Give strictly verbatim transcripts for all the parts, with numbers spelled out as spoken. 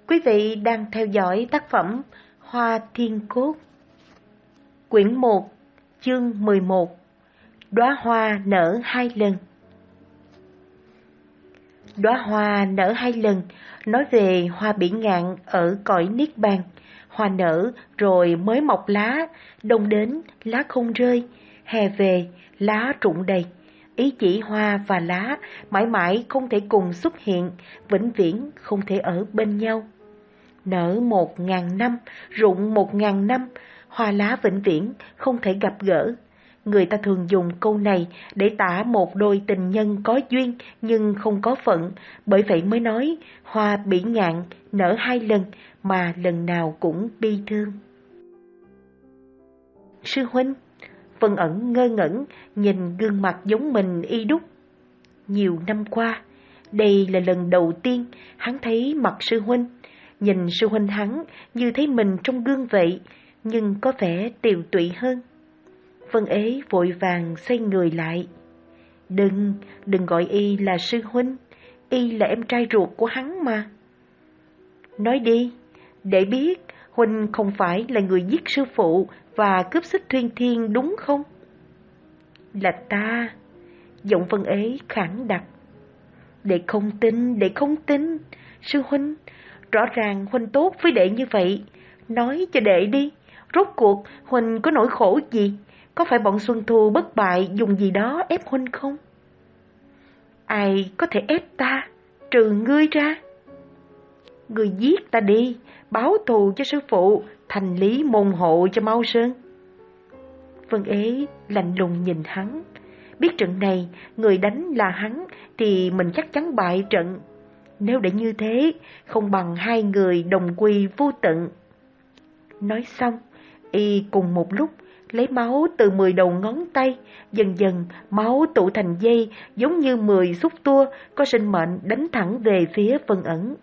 Quý vị đang theo dõi tác phẩm Hoa Thiên Cốt, quyển một, chương mười một, Đóa hoa nở hai lần. Đóa hoa nở hai lần nói về hoa bỉ ngạn ở cõi Niết Bàn. Hoa nở rồi mới mọc lá, đông đến lá không rơi, hè về lá rụng đầy. Ý chỉ hoa và lá mãi mãi không thể cùng xuất hiện, vĩnh viễn không thể ở bên nhau. Nở một ngàn năm, rụng một ngàn năm, hoa lá vĩnh viễn không thể gặp gỡ. Người ta thường dùng câu này để tả một đôi tình nhân có duyên nhưng không có phận, bởi vậy mới nói hoa bỉ ngạn nở hai lần mà lần nào cũng bi thương. Sư huynh, Vân Ẩn ngơ ngẩn nhìn gương mặt giống mình y đúc. Nhiều năm qua, đây là lần đầu tiên hắn thấy mặt sư huynh. Nhìn sư huynh hắn như thấy mình trong gương vậy, nhưng có vẻ tiều tụy hơn. Vân Ế vội vàng xoay người lại. Đừng, đừng gọi y là sư huynh, y là em trai ruột của hắn mà. Nói đi, để biết huynh không phải là người giết sư phụ và cướp xích Thuyên Thiên đúng không? Là ta, giọng Vân Ế khẳng đặc. Đệ không tin, đệ không tin, sư huynh, rõ ràng huynh tốt với đệ như vậy, nói cho đệ đi, rốt cuộc huynh có nỗi khổ gì? Có phải bọn Xuân Thu bất bại dùng gì đó ép huynh không? Ai có thể ép ta, trừ ngươi ra? Ngươi giết ta đi, báo thù cho sư phụ, thành lý môn hộ cho Mao Sơn. Vân Ế lạnh lùng nhìn hắn, biết trận này người đánh là hắn thì mình chắc chắn bại trận. Nếu để như thế, không bằng hai người đồng quy vô tận. Nói xong, y cùng một lúc lấy máu từ mười đầu ngón tay, dần dần máu tụ thành dây giống như mười xúc tua có sinh mệnh đánh thẳng về phía Vân Ẩn.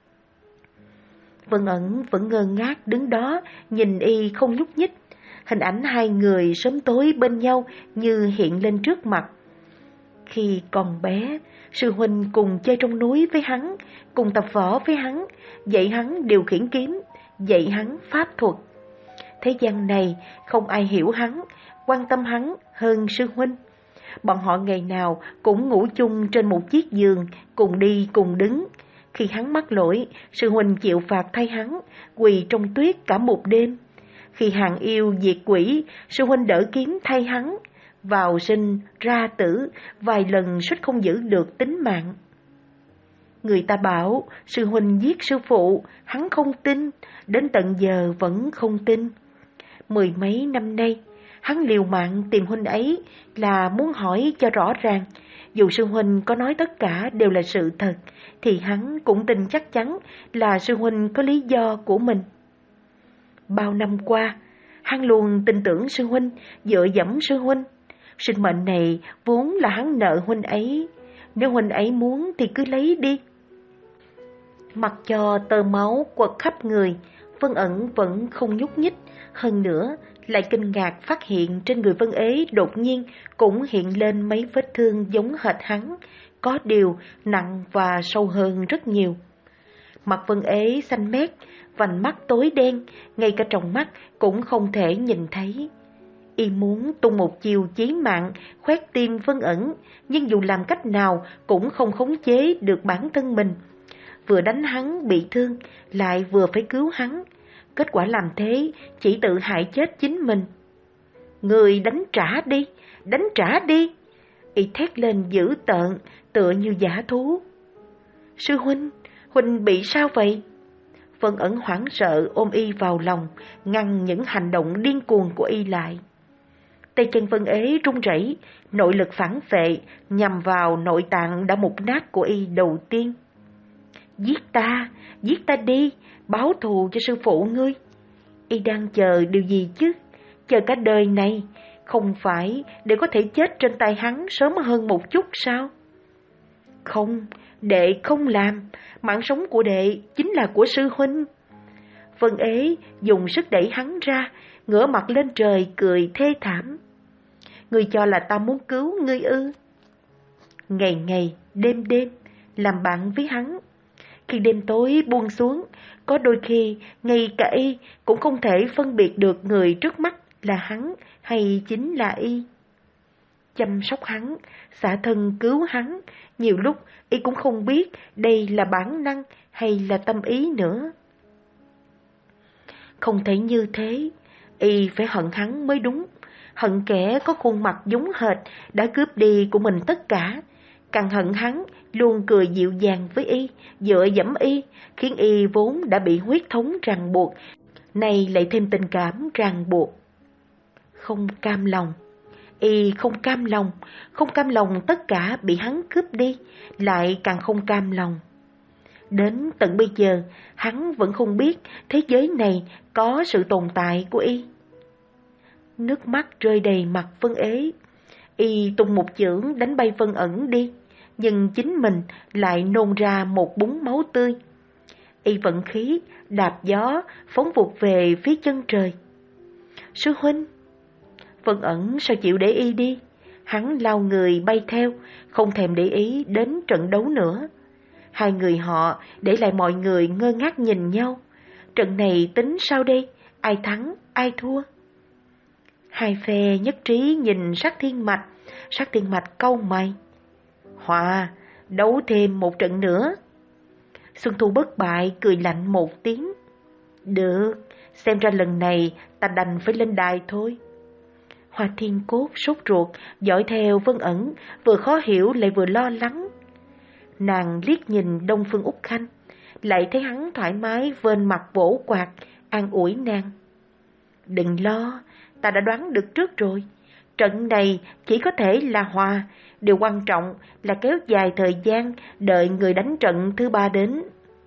Vân Ẩn vẫn ngơ ngác đứng đó, nhìn y không nhúc nhích. Hình ảnh hai người sớm tối bên nhau như hiện lên trước mặt. Khi còn bé, sư huynh cùng chơi trong núi với hắn, cùng tập võ với hắn, dạy hắn điều khiển kiếm, dạy hắn pháp thuật. Thế gian này không ai hiểu hắn, quan tâm hắn hơn sư huynh. Bọn họ ngày nào cũng ngủ chung trên một chiếc giường, cùng đi cùng đứng. Khi hắn mắc lỗi, sư huynh chịu phạt thay hắn, quỳ trong tuyết cả một đêm. Khi hàng yêu diệt quỷ, sư huynh đỡ kiếm thay hắn. Vào sinh, ra tử, vài lần suýt không giữ được tính mạng. Người ta bảo sư huynh giết sư phụ, hắn không tin, đến tận giờ vẫn không tin. Mười mấy năm nay, hắn liều mạng tìm huynh ấy là muốn hỏi cho rõ ràng. Dù sư huynh có nói tất cả đều là sự thật, thì hắn cũng tin chắc chắn là sư huynh có lý do của mình. Bao năm qua, hắn luôn tin tưởng sư huynh, dựa dẫm sư huynh. Sinh mệnh này vốn là hắn nợ huynh ấy, nếu huynh ấy muốn thì cứ lấy đi. Mặc cho tơ máu quật khắp người, Vân Ẩn vẫn không nhúc nhích. Hơn nữa, lại kinh ngạc phát hiện trên người Vân Ế đột nhiên cũng hiện lên mấy vết thương giống hệt hắn, có điều nặng và sâu hơn rất nhiều. Mặt Vân Ế xanh mét, vành mắt tối đen, ngay cả trong mắt cũng không thể nhìn thấy. Y muốn tung một chiều chí mạng, khoét tim Vân Ẩn, nhưng dù làm cách nào cũng không khống chế được bản thân mình. Vừa đánh hắn bị thương, lại vừa phải cứu hắn. Kết quả làm thế, chỉ tự hại chết chính mình. Người đánh trả đi, đánh trả đi. Y thét lên dữ tợn, tựa như dã thú. Sư huynh, huynh bị sao vậy? Vân Ẩn hoảng sợ ôm y vào lòng, ngăn những hành động điên cuồng của y lại. Tay chân Vân Ế run rẩy, nội lực phản phệ nhằm vào nội tạng đã mục nát của y đầu tiên. Giết ta, giết ta đi, báo thù cho sư phụ ngươi. Y đang chờ điều gì chứ? Chờ cả đời này, không phải để có thể chết trên tay hắn sớm hơn một chút sao? Không, đệ không làm, mạng sống của đệ chính là của sư huynh. Vân Ế dùng sức đẩy hắn ra, ngửa mặt lên trời cười thê thảm. Ngươi cho là ta muốn cứu ngươi ư? Ngày ngày, đêm đêm, làm bạn với hắn. Khi đêm tối buông xuống, có đôi khi ngay cả y cũng không thể phân biệt được người trước mắt là hắn hay chính là y. Chăm sóc hắn, xả thân cứu hắn, nhiều lúc y cũng không biết đây là bản năng hay là tâm ý nữa. Không thể như thế, y phải hận hắn mới đúng, hận kẻ có khuôn mặt giống hệt đã cướp đi của mình tất cả. Càng hận hắn luôn cười dịu dàng với y, dựa dẫm y, khiến y vốn đã bị huyết thống ràng buộc, nay lại thêm tình cảm ràng buộc. Không cam lòng, y không cam lòng, không cam lòng tất cả bị hắn cướp đi, lại càng không cam lòng. Đến tận bây giờ, hắn vẫn không biết thế giới này có sự tồn tại của y. Nước mắt rơi đầy mặt Vân Ế, y tung một chưởng đánh bay Vân Ẩn đi, nhưng chính mình lại nôn ra một búng máu tươi. Y vận khí, đạp gió, phóng vụt về phía chân trời. Sư huynh! Vân Ẩn sao chịu để y đi? Hắn lao người bay theo, không thèm để ý đến trận đấu nữa. Hai người họ để lại mọi người ngơ ngác nhìn nhau. Trận này tính sao đây? Ai thắng, ai thua? Hai phe nhất trí nhìn Sát Thiên Mạch. Sát Thiên Mạch cau mày. Hòa, đấu thêm một trận nữa. Xuân Thu bất bại cười lạnh một tiếng. Được, xem ra lần này ta đành phải lên đài thôi. Hoa Thiên Cốt sốt ruột, dõi theo Vân Ẩn, vừa khó hiểu lại vừa lo lắng. Nàng liếc nhìn Đông Phương Úc Khanh, lại thấy hắn thoải mái vênh mặt vỗ quạt, an ủi nàng. Đừng lo, ta đã đoán được trước rồi. Trận này chỉ có thể là hòa, điều quan trọng là kéo dài thời gian đợi người đánh trận thứ ba đến.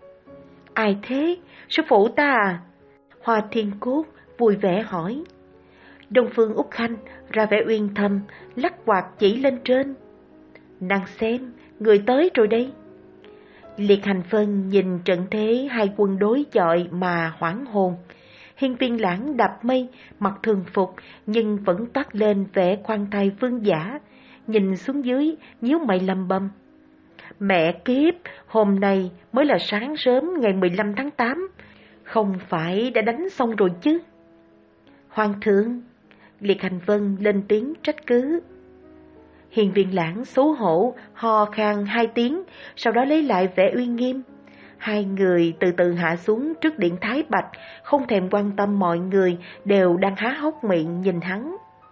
Ai thế? Sư phụ ta à? Hoa Thiên Cốt vui vẻ hỏi. Đông Phương Úc Khanh ra vẻ uyên thâm, lắc quạt chỉ lên trên. Nàng xem, người tới rồi đây. Liệt Hành Phân nhìn trận thế hai quân đối chọi mà hoảng hồn. Hiên Viên Lãng đạp mây, mặc thường phục nhưng vẫn toát lên vẻ khoan thai vương giả, nhìn xuống dưới nhíu mày lầm bầm. Mẹ kiếp, hôm nay mới là sáng sớm ngày mười lăm tháng tám, không phải đã đánh xong rồi chứ? Hoàng thượng! Liệt Hành Vân lên tiếng trách cứ. Hiên Viên Lãng xấu hổ, ho khan hai tiếng, sau đó lấy lại vẻ uy nghiêm. Hai người từ từ hạ xuống trước điện Thái Bạch, không thèm quan tâm mọi người đều đang há hốc miệng nhìn hắn.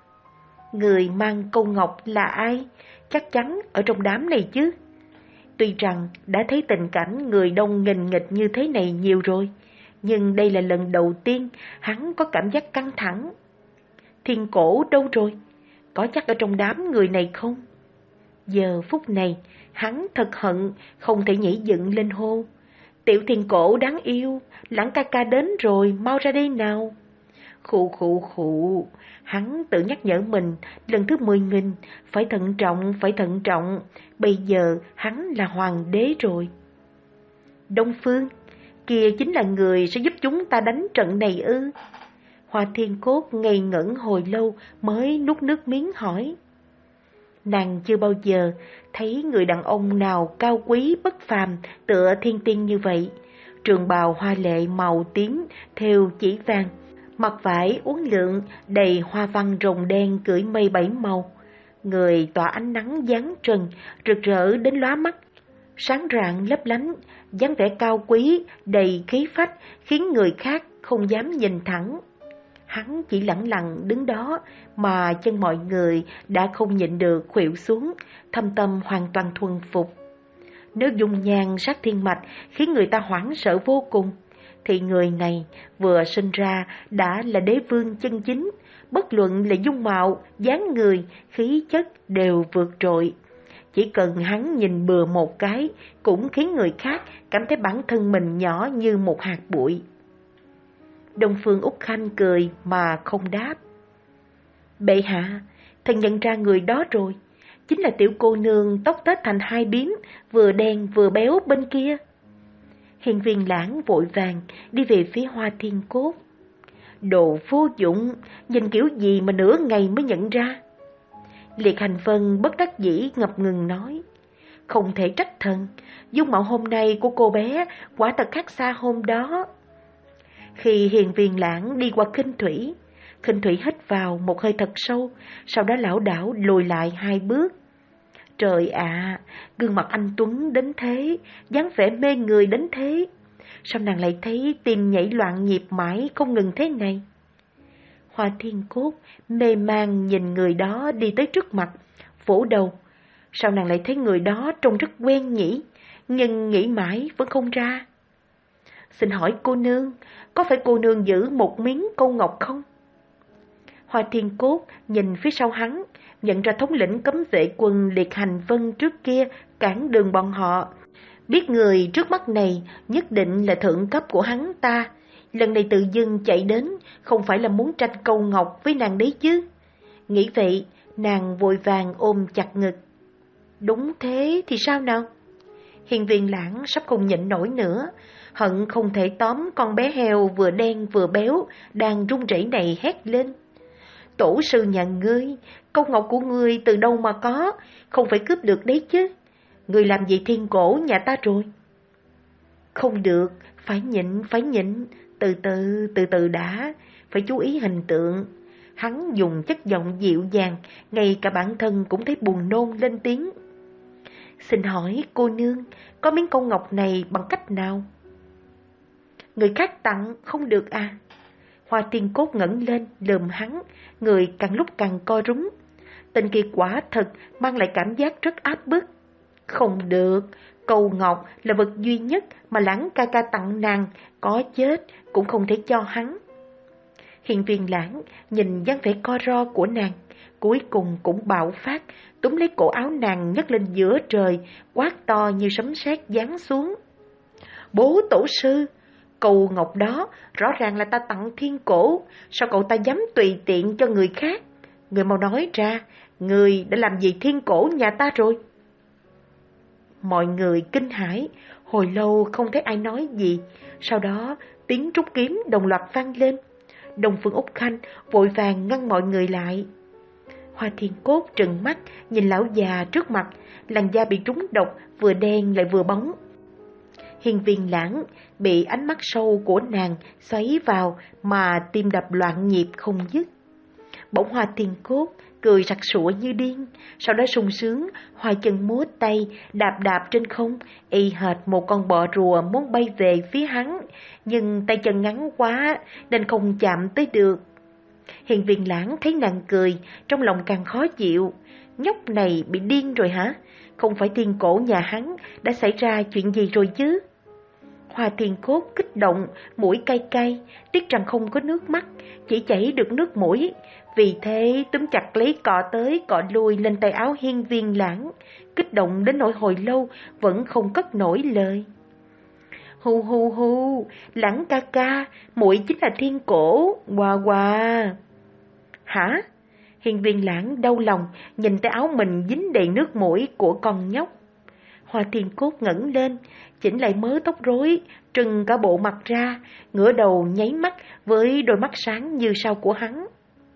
Người mang câu ngọc là ai? Chắc chắn ở trong đám này chứ. Tuy rằng đã thấy tình cảnh người đông nghình nghịch như thế này nhiều rồi, nhưng đây là lần đầu tiên hắn có cảm giác căng thẳng. Thiên Cổ đâu rồi? Có chắc ở trong đám người này không? Giờ phút này, hắn thật hận, không thể nhảy dựng lên hô. Tiểu Thiên Cổ đáng yêu, Lãng ca ca đến rồi, mau ra đây nào. Khụ khụ khụ, hắn tự nhắc nhở mình lần thứ mười nghìn, phải thận trọng, phải thận trọng, bây giờ hắn là hoàng đế rồi. Đông Phương, kia chính là người sẽ giúp chúng ta đánh trận này ư? Hoa Thiên Cốt ngây ngẩn hồi lâu mới nuốt nước miếng hỏi. Nàng chưa bao giờ thấy người đàn ông nào cao quý bất phàm tựa thiên tiên như vậy. Trường bào hoa lệ màu tím thêu chỉ vàng, mặc vải uốn lượn đầy hoa văn rồng đen cưỡi mây bảy màu. Người tỏa ánh nắng giáng trần, rực rỡ đến lóa mắt, sáng rạng lấp lánh, dáng vẻ cao quý đầy khí phách khiến người khác không dám nhìn thẳng. Hắn chỉ lẳng lặng đứng đó mà chân mọi người đã không nhịn được khuỵu xuống, thâm tâm hoàn toàn thuần phục. Nếu dung nhan Sát Thiên Mạch khiến người ta hoảng sợ vô cùng, thì người này vừa sinh ra đã là đế vương chân chính, bất luận là dung mạo, dáng người, khí chất đều vượt trội. Chỉ cần hắn nhìn bừa một cái cũng khiến người khác cảm thấy bản thân mình nhỏ như một hạt bụi. Đông Phương Úc Khanh cười mà không đáp. Bệ hạ, thần nhận ra người đó rồi, chính là tiểu cô nương tóc tết thành hai bím, vừa đen vừa béo bên kia. Hiên Viên Lãng vội vàng đi về phía Hoa Thiên Cốt. Đồ vô dụng, nhìn kiểu gì mà nửa ngày mới nhận ra. Liệt Hành Vân bất đắc dĩ ngập ngừng nói. không thể trách thần. Dung mạo hôm nay của cô bé quả thật khác xa hôm đó. Khi Hiền Viên Lãng đi qua Khinh Thủy, Khinh Thủy hít vào một hơi thật sâu, sau đó lảo đảo lùi lại hai bước. Trời ạ, gương mặt anh Tuấn đến thế, dáng vẻ mê người đến thế. Sao nàng lại thấy tim nhảy loạn nhịp mãi không ngừng thế này? Hoa Thiên Cốt mê man nhìn người đó đi tới trước mặt, vỗ đầu. Sao nàng lại thấy người đó trông rất quen nhỉ, nhưng nghĩ mãi vẫn không ra. Xin hỏi cô nương, có phải cô nương giữ một miếng câu ngọc không? Hoa Thiên Cốt nhìn phía sau hắn, nhận ra thống lĩnh cấm vệ quân Liệt Hành Vân trước kia cản đường bọn họ. Biết người trước mắt này nhất định là thượng cấp của hắn ta. Lần này tự dưng chạy đến, không phải là muốn tranh câu ngọc với nàng đấy chứ. Nghĩ vậy, nàng vội vàng ôm chặt ngực. Đúng thế thì sao nào? Hiền Viên Lãng sắp không nhịn nổi nữa, hận không thể tóm con bé heo vừa đen vừa béo đang run rẩy này hét lên. Tổ sư nhà ngươi, câu ngọc của ngươi từ đâu mà có, không phải cướp được đấy chứ. Ngươi làm gì thiên cổ nhà ta rồi? Không được, phải nhịn, phải nhịn, từ từ, từ từ đã, phải chú ý hình tượng. Hắn dùng chất giọng dịu dàng, ngay cả bản thân cũng thấy buồn nôn lên tiếng. Xin hỏi cô nương, có miếng câu ngọc này bằng cách nào? Người khác tặng không được à? Hoa Thiên Cốt ngẩng lên lườm hắn, người càng lúc càng co rúm. Tên kia quả thật mang lại cảm giác rất áp bức. Không được, câu ngọc là vật duy nhất mà Lãng ca ca tặng nàng, có chết cũng không thể cho hắn. Hiền Viên Lãng nhìn dáng vẻ co ro của nàng, cuối cùng cũng bạo phát, túm lấy cổ áo nàng nhấc lên giữa trời, quát to như sấm sét giáng xuống. Bố tổ sư, câu ngọc đó rõ ràng là ta tặng thiên cổ, sao cậu ta dám tùy tiện cho người khác? Người mau nói ra, người đã làm gì thiên cổ nhà ta rồi? Mọi người kinh hãi, hồi lâu không thấy ai nói gì, sau đó tiếng trúc kiếm đồng loạt vang lên. Đông Phương Úc Khanh vội vàng ngăn mọi người lại. Hoa Thiên Cốt trừng mắt nhìn lão già trước mặt, làn da bị trúng độc, vừa đen lại vừa bóng. Hiền Viên Lãng bị ánh mắt sâu của nàng xoáy vào mà tim đập loạn nhịp không dứt. Bỗng Hoa Thiên Cốt cười sặc sụa như điên, sau đó sung sướng, hai chân múa tay, đạp đạp trên không, y hệt một con bọ rùa muốn bay về phía hắn, nhưng tay chân ngắn quá nên không chạm tới được. Hiền Viên Lãng thấy nàng cười, trong lòng càng khó chịu. Nhóc này bị điên rồi hả? Không phải thiên cổ nhà hắn đã xảy ra chuyện gì rồi chứ? Hoa Thiên Cốt kích động, mũi cay cay, tiếc rằng không có nước mắt, chỉ chảy được nước mũi. Vì thế túm chặt lấy cọ tới cọ lui lên tay áo Hiên Viên Lãng, kích động đến nỗi hồi lâu vẫn không cất nổi lời. Hu hu hu, Lãng ca ca, muội chính là thiên cổ, hoa hoa. Hả? Hiên Viên Lãng đau lòng nhìn tay áo mình dính đầy nước mũi của con nhóc. Hoa Thiên Cốt ngẩng lên, chỉnh lại mớ tóc rối, trừng cả bộ mặt ra, ngửa đầu nháy mắt với đôi mắt sáng như sao của hắn.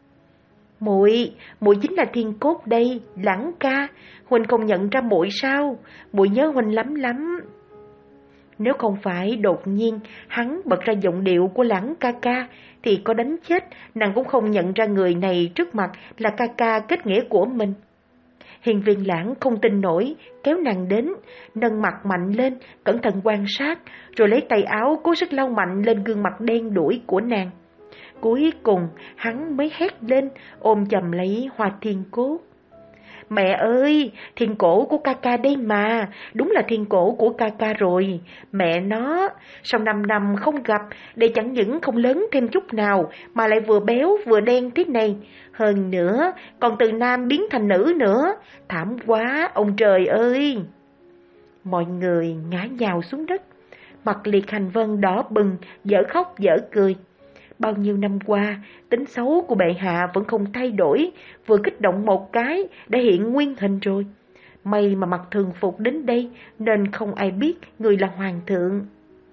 Muội, muội chính là Thiên Cốt đây, Lãng ca, huynh không nhận ra muội sao? Muội nhớ huynh lắm lắm. Nếu không phải đột nhiên hắn bật ra giọng điệu của Lãng ca ca, thì có đánh chết nàng cũng không nhận ra người này trước mặt là ca ca kết nghĩa của mình. Hiền Viên Lãng không tin nổi, kéo nàng đến, nâng mặt mạnh lên, cẩn thận quan sát, rồi lấy tay áo cố sức lau mạnh lên gương mặt đen đủi của nàng. Cuối cùng hắn mới hét lên, ôm chầm lấy Hoa Thiên Cốt. Mẹ ơi, thiên cổ của ca ca đây mà, đúng là thiên cổ của ca ca rồi. Mẹ nó, sau năm năm không gặp, để chẳng những không lớn thêm chút nào, mà lại vừa béo vừa đen thế này. Hơn nữa, còn từ nam biến thành nữ nữa, thảm quá, ông trời ơi. Mọi người ngã nhào xuống đất, mặt Liệt Hành Vân đỏ bừng, dở khóc dở cười. Bao nhiêu năm qua, tính xấu của bệ hạ vẫn không thay đổi, vừa kích động một cái đã hiện nguyên hình rồi. May mà mặc thường phục đến đây nên không ai biết người là hoàng thượng.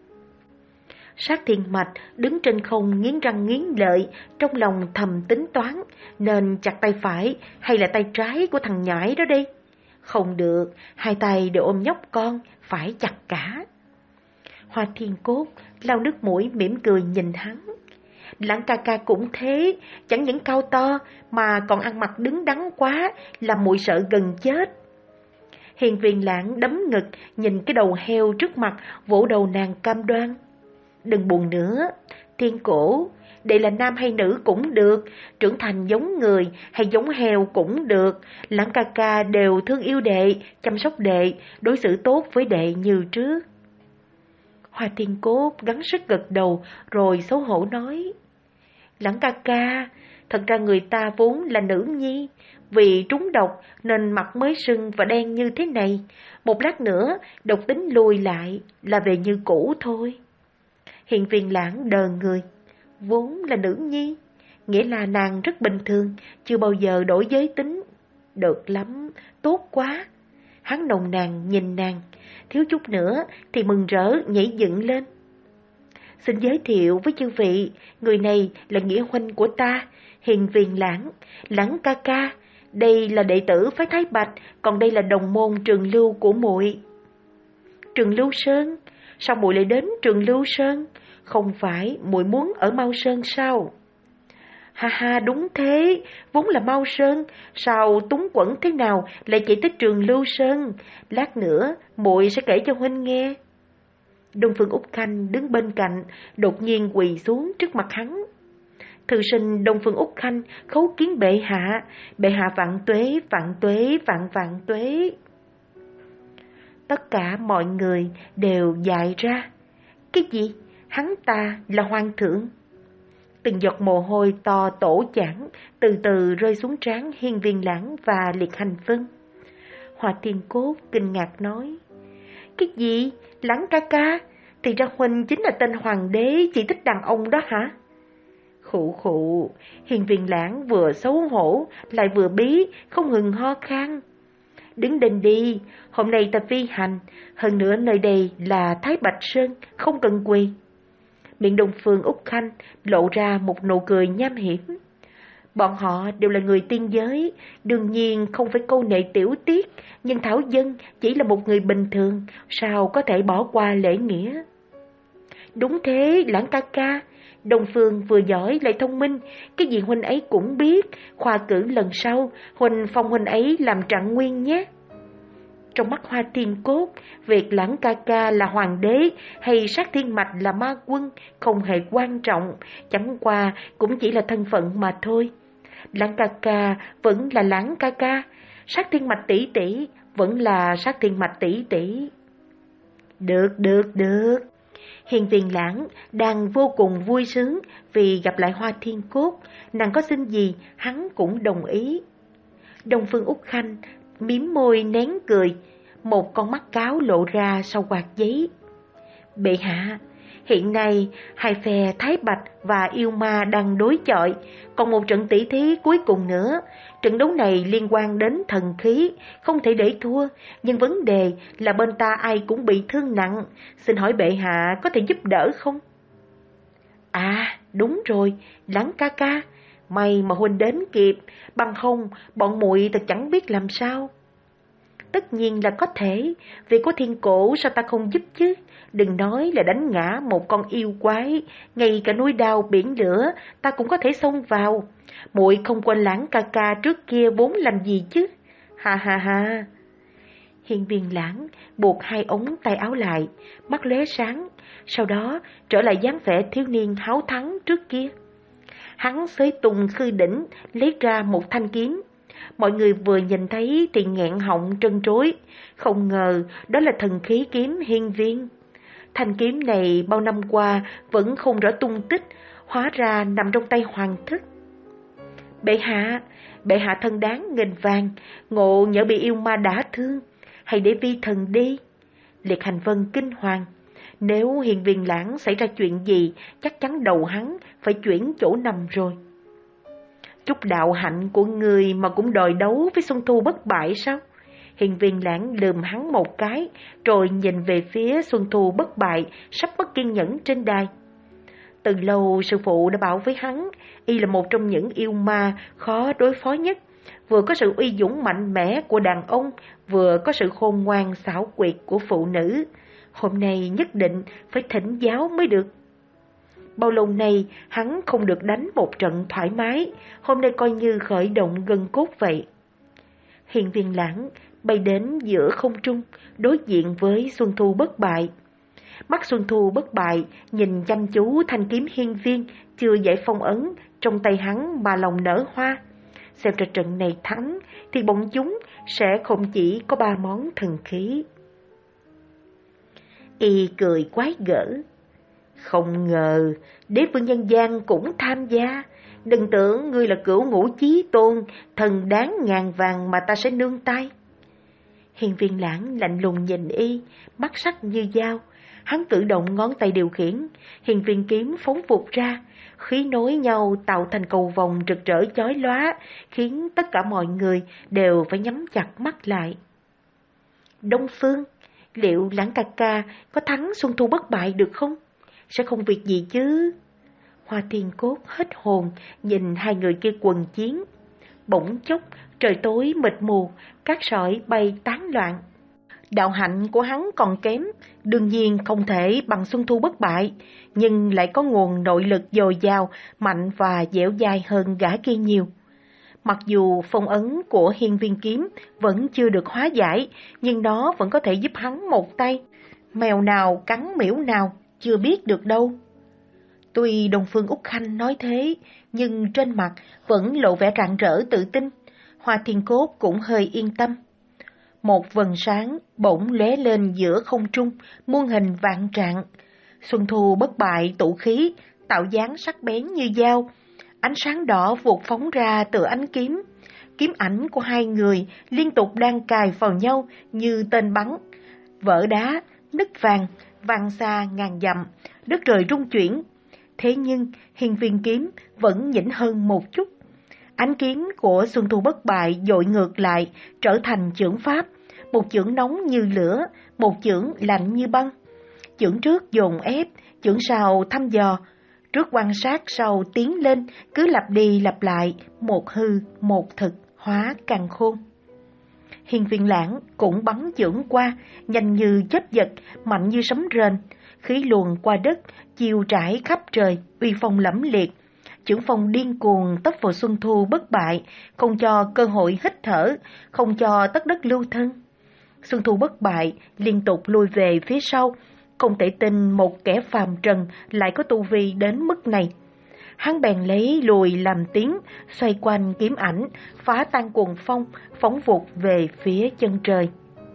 Sát Thiên Mạch đứng trên không nghiến răng nghiến lợi, trong lòng thầm tính toán nên chặt tay phải hay là tay trái của thằng nhãi đó đây. Không được, hai tay đều ôm nhóc con, phải chặt cả. Hoa Thiên Cốt lau nước mũi mỉm cười nhìn hắn. Lãng ca ca cũng thế, chẳng những cao to mà còn ăn mặc đứng đắn quá, làm muội sợ gần chết. Hiền Viên Lãng đấm ngực, nhìn cái đầu heo trước mặt, vỗ đầu nàng cam đoan. Đừng buồn nữa, Thiên Cổ, đệ là nam hay nữ cũng được, trưởng thành giống người hay giống heo cũng được, Lãng ca ca đều thương yêu đệ, chăm sóc đệ, đối xử tốt với đệ như trước. Hoa Thiên Cốt gắng sức gật đầu rồi xấu hổ nói. Lãng ca ca, thật ra người ta vốn là nữ nhi, vì trúng độc nên mặt mới sưng và đen như thế này, một lát nữa độc tính lùi lại là về như cũ thôi. Hiền Viên Lãng đờ người, vốn là nữ nhi, nghĩa là nàng rất bình thường, chưa bao giờ đổi giới tính. Được lắm, tốt quá. Hắn nồng nàn nhìn nàng, thiếu chút nữa thì mừng rỡ nhảy dựng lên. Xin giới thiệu với chư vị, người này là nghĩa huynh của ta, Hiền Viên Lãng, Lãng ca ca. Đây là đệ tử phái Thái Bạch, còn đây là đồng môn Trường Lưu của muội. Trường Lưu Sơn? Sao muội lại đến Trường Lưu Sơn? Không phải muội muốn ở Mao Sơn sao? Ha ha, đúng thế, vốn là Mao Sơn, sao túng quẫn thế nào lại chạy tới Trường Lưu Sơn? Lát nữa muội sẽ kể cho huynh nghe. Đông Phương Úc Khanh đứng bên cạnh, đột nhiên quỳ xuống trước mặt hắn. Thư sinh Đông Phương Úc Khanh khấu kiến bệ hạ, bệ hạ vạn tuế, vạn tuế, vạn vạn tuế. Tất cả mọi người đều dại ra. Cái gì? Hắn ta là hoàng thượng? Từng giọt mồ hôi to tổ chảng từ từ rơi xuống trán Hiên Viên Lãng và Liệt Hành Vân. Hoa Thiên Cốt kinh ngạc nói. Cái gì? Lãng ca ca? Thì ra huynh chính là tên hoàng đế chỉ thích đàn ông đó hả? Khụ khụ, Hiền Viên Lãng vừa xấu hổ lại vừa bí, không ngừng ho khan. Đứng đền đi, hôm nay ta phi hành, hơn nữa nơi đây là Thái Bạch Sơn, không cần quỳ. Miệng Đông Phương Úc Khanh lộ ra một nụ cười nham hiểm. Bọn họ đều là người tiên giới, đương nhiên không phải câu nệ tiểu tiết, nhưng Thảo Dân chỉ là một người bình thường, sao có thể bỏ qua lễ nghĩa. Đúng thế, Lãng ca ca, Đông Phương vừa giỏi lại thông minh, cái gì huynh ấy cũng biết, khoa cử lần sau, huynh phong huynh ấy làm trạng nguyên nhé. Trong mắt Hoa Thiên Cốt, việc Lãng ca ca là hoàng đế hay Sát Thiên Mạch là ma quân không hề quan trọng, chẳng qua cũng chỉ là thân phận mà thôi. Lãng ca ca vẫn là Lãng ca ca, Sát Thiên Mạch tỷ tỷ vẫn là Sát Thiên Mạch tỷ tỷ. Được, được, được. Hiền Viên Lãng đang vô cùng vui sướng vì gặp lại Hoa Thiên Cốt, nàng có xin gì hắn cũng đồng ý. Đông Phương Úc Khanh mím môi nén cười, một con mắt cáo lộ ra sau quạt giấy. Bệ hạ, hiện nay hai phe Thái Bạch và Yêu Ma đang đối chọi, còn một trận tỷ thí cuối cùng nữa. Trận đấu này liên quan đến thần khí, không thể để thua, nhưng vấn đề là bên ta ai cũng bị thương nặng, xin hỏi bệ hạ có thể giúp đỡ không? À, đúng rồi, Lãng ca ca, may mà huynh đến kịp, bằng không bọn muội thật chẳng biết làm sao. Tất nhiên là có thể, vì có Thiên Cổ sao ta không giúp chứ, đừng nói là đánh ngã một con yêu quái, ngay cả núi đao biển lửa ta cũng có thể xông vào. Muội không quên Lãng ca ca trước kia vốn làm gì chứ, ha ha ha. Hiên Viên Lãng buộc hai ống tay áo lại, mắt lóe sáng, sau đó trở lại dáng vẻ thiếu niên háo thắng trước kia. Hắn xới tung khư đỉnh, lấy ra một thanh kiếm. Mọi người vừa nhìn thấy thì nghẹn họng trân trối, không ngờ đó là thần khí kiếm Hiên Viên. Thanh kiếm này bao năm qua vẫn không rõ tung tích, hóa ra nằm trong tay hoàng thất. Bệ hạ, bệ hạ thân đáng nghìn vàng, ngộ nhỡ bị yêu ma đả thương, hãy để vi thần đi. Liệt Hành Vân kinh hoàng, nếu Hiền Viên Lãng xảy ra chuyện gì, chắc chắn đầu hắn phải chuyển chỗ nằm rồi. Chút đạo hạnh của người mà cũng đòi đấu với Xuân Thu bất bại sao? Hiền Viên Lãng lườm hắn một cái, rồi nhìn về phía Xuân Thu bất bại, sắp bất kiên nhẫn trên đài. Từ lâu sư phụ đã bảo với hắn, y là một trong những yêu ma khó đối phó nhất. vừa có sự uy dũng mạnh mẽ của đàn ông, vừa có sự khôn ngoan xảo quyệt của phụ nữ. Hôm nay nhất định phải thỉnh giáo mới được. Bao lâu nay hắn không được đánh một trận thoải mái, hôm nay coi như khởi động gân cốt vậy. Hiên Viên Lãng bay đến giữa không trung, đối diện với Xuân Thu Bất Bại. Mắt Xuân Thu Bất Bại nhìn chăm chú thanh kiếm hiên viên chưa giải phong ấn trong tay hắn mà lòng nở hoa. Xem ra trận này thắng thì bọn chúng sẽ không chỉ có ba món thần khí. Y cười quái gở. Không ngờ đế vương nhân gian cũng tham gia. Đừng tưởng ngươi là cửu ngũ chí tôn, thần đáng ngàn vàng mà ta sẽ nương tay. Hiên Viên Lãng lạnh lùng nhìn Y, mắt sắc như dao. Hắn cử động ngón tay điều khiển, hiên viên kiếm phóng vụt ra, khí nối nhau tạo thành cầu vòng rực rỡ chói lóa, khiến tất cả mọi người đều phải nhắm chặt mắt lại. Đông Phương, liệu Lãng ca ca có thắng Xuân Thu Bất Bại được không? Sẽ không việc gì chứ? Hoa Thiên Cốt hết hồn nhìn hai người kia quần chiến. Bỗng chốc trời tối mịt mù, cát sỏi bay tán loạn. Đạo hạnh của hắn còn kém, đương nhiên không thể bằng Xuân Thu Bất Bại, nhưng lại có nguồn nội lực dồi dào, mạnh và dẻo dai hơn gã kia nhiều. Mặc dù phong ấn của hiên viên kiếm vẫn chưa được hóa giải, nhưng nó vẫn có thể giúp hắn một tay. Mèo nào cắn miễu nào, chưa biết được đâu. Tuy Đông Phương Úc Khanh nói thế, nhưng trên mặt vẫn lộ vẻ rạng rỡ tự tin. Hoa Thiên Cốt cũng hơi yên tâm. Một vầng sáng bỗng lóe lên giữa không trung, muôn hình vạn trạng. Xuân Thu Bất Bại tụ khí, tạo dáng sắc bén như dao. Ánh sáng đỏ vụt phóng ra từ ánh kiếm. Kiếm ảnh của hai người liên tục đang cài vào nhau như tên bắn. Vỡ đá, nứt vàng, vàng xa ngàn dặm, đất trời rung chuyển. Thế nhưng hiên viên kiếm vẫn nhỉnh hơn một chút. Ánh kiếm của Xuân Thu Bất Bại dội ngược lại, trở thành chưởng pháp. Một chưởng nóng như lửa, một chưởng lạnh như băng. Chưởng trước dồn ép, chưởng sau thăm dò. Trước quan sát sau tiến lên, cứ lặp đi lặp lại, một hư, một thực, hóa càn khôn. Hiên Viên Lãng cũng bắn chưởng qua, nhanh như chớp giật, mạnh như sấm rền. Khí luồn qua đất, chiều trải khắp trời, uy phong lẫm liệt. Chưởng phong điên cuồng tấp vào Xuân Thu Bất Bại, không cho cơ hội hít thở, không cho tất đất lưu thân. Xuân Thu Bất Bại liên tục lùi về phía sau, không thể tin một kẻ phàm trần lại có tu vi đến mức này. Hắn bèn lấy lùi làm tiếng, xoay quanh kiếm ảnh, phá tan cuồng phong, phóng vụt về phía chân trời.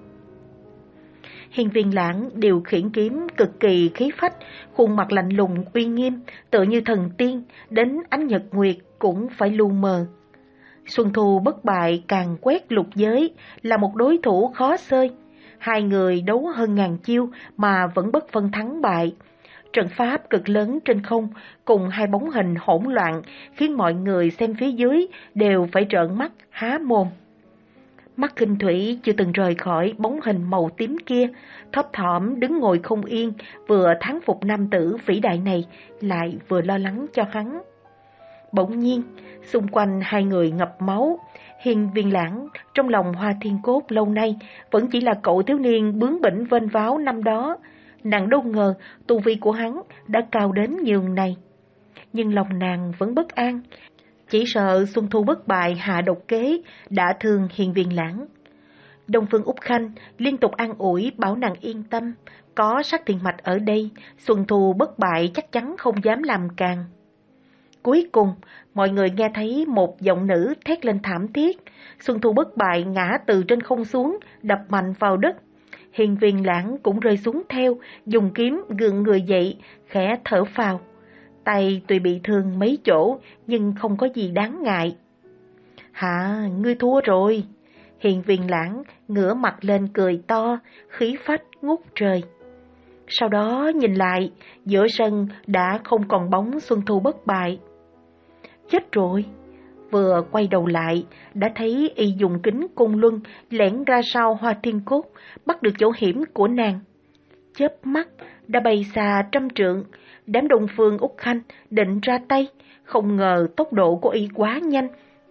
Hiên Viên Lãng điều khiển kiếm cực kỳ khí phách, khuôn mặt lạnh lùng uy nghiêm, tựa như thần tiên, đến ánh nhật nguyệt cũng phải lu mờ. Xuân Thu Bất Bại càng quét lục giới, là một đối thủ khó xơi. Hai người đấu hơn ngàn chiêu mà vẫn bất phân thắng bại. Trận pháp cực lớn trên không cùng hai bóng hình hỗn loạn khiến mọi người xem phía dưới đều phải trợn mắt há mồm. Mắt Kinh Thủy chưa từng rời khỏi bóng hình màu tím kia, thấp thỏm đứng ngồi không yên, vừa thán phục nam tử vĩ đại này, lại vừa lo lắng cho hắn. Bỗng nhiên, xung quanh hai người ngập máu. Hiên Viên Lãng trong lòng Hoa Thiên Cốt lâu nay vẫn chỉ là cậu thiếu niên bướng bỉnh vênh váo năm đó. Nàng đâu ngờ tu vi của hắn đã cao đến nhường này. Nhưng lòng nàng vẫn bất an, chỉ sợ Xuân Thu Bất Bại hạ độc kế đã thương Hiên Viên Lãng. Đông Phương Úc Khanh liên tục an ủi bảo nàng yên tâm, có Sát Thiên Mạch ở đây, Xuân Thu Bất Bại chắc chắn không dám làm càng. Cuối cùng, mọi người nghe thấy một giọng nữ thét lên thảm thiết. Xuân Thu Bất Bại ngã từ trên không xuống, đập mạnh vào đất. Hiên Viên Lãng cũng rơi xuống theo, dùng kiếm gượng người dậy, khẽ thở phào. Tay tuy bị thương mấy chỗ, nhưng không có gì đáng ngại. Hả, ngươi thua rồi. Hiên Viên Lãng ngửa mặt lên cười to, khí phách ngút trời. Sau đó nhìn lại, giữa sân đã không còn bóng Xuân Thu Bất Bại. Chết rồi! Vừa quay đầu lại, đã thấy y dùng kính cung luân lẻn ra sau Hoa Thiên Cốt, bắt được chỗ hiểm của nàng. Chớp mắt, đã bay xa trăm trượng, đám Đông Phương Úc Khanh định ra tay, không ngờ tốc độ của y quá nhanh,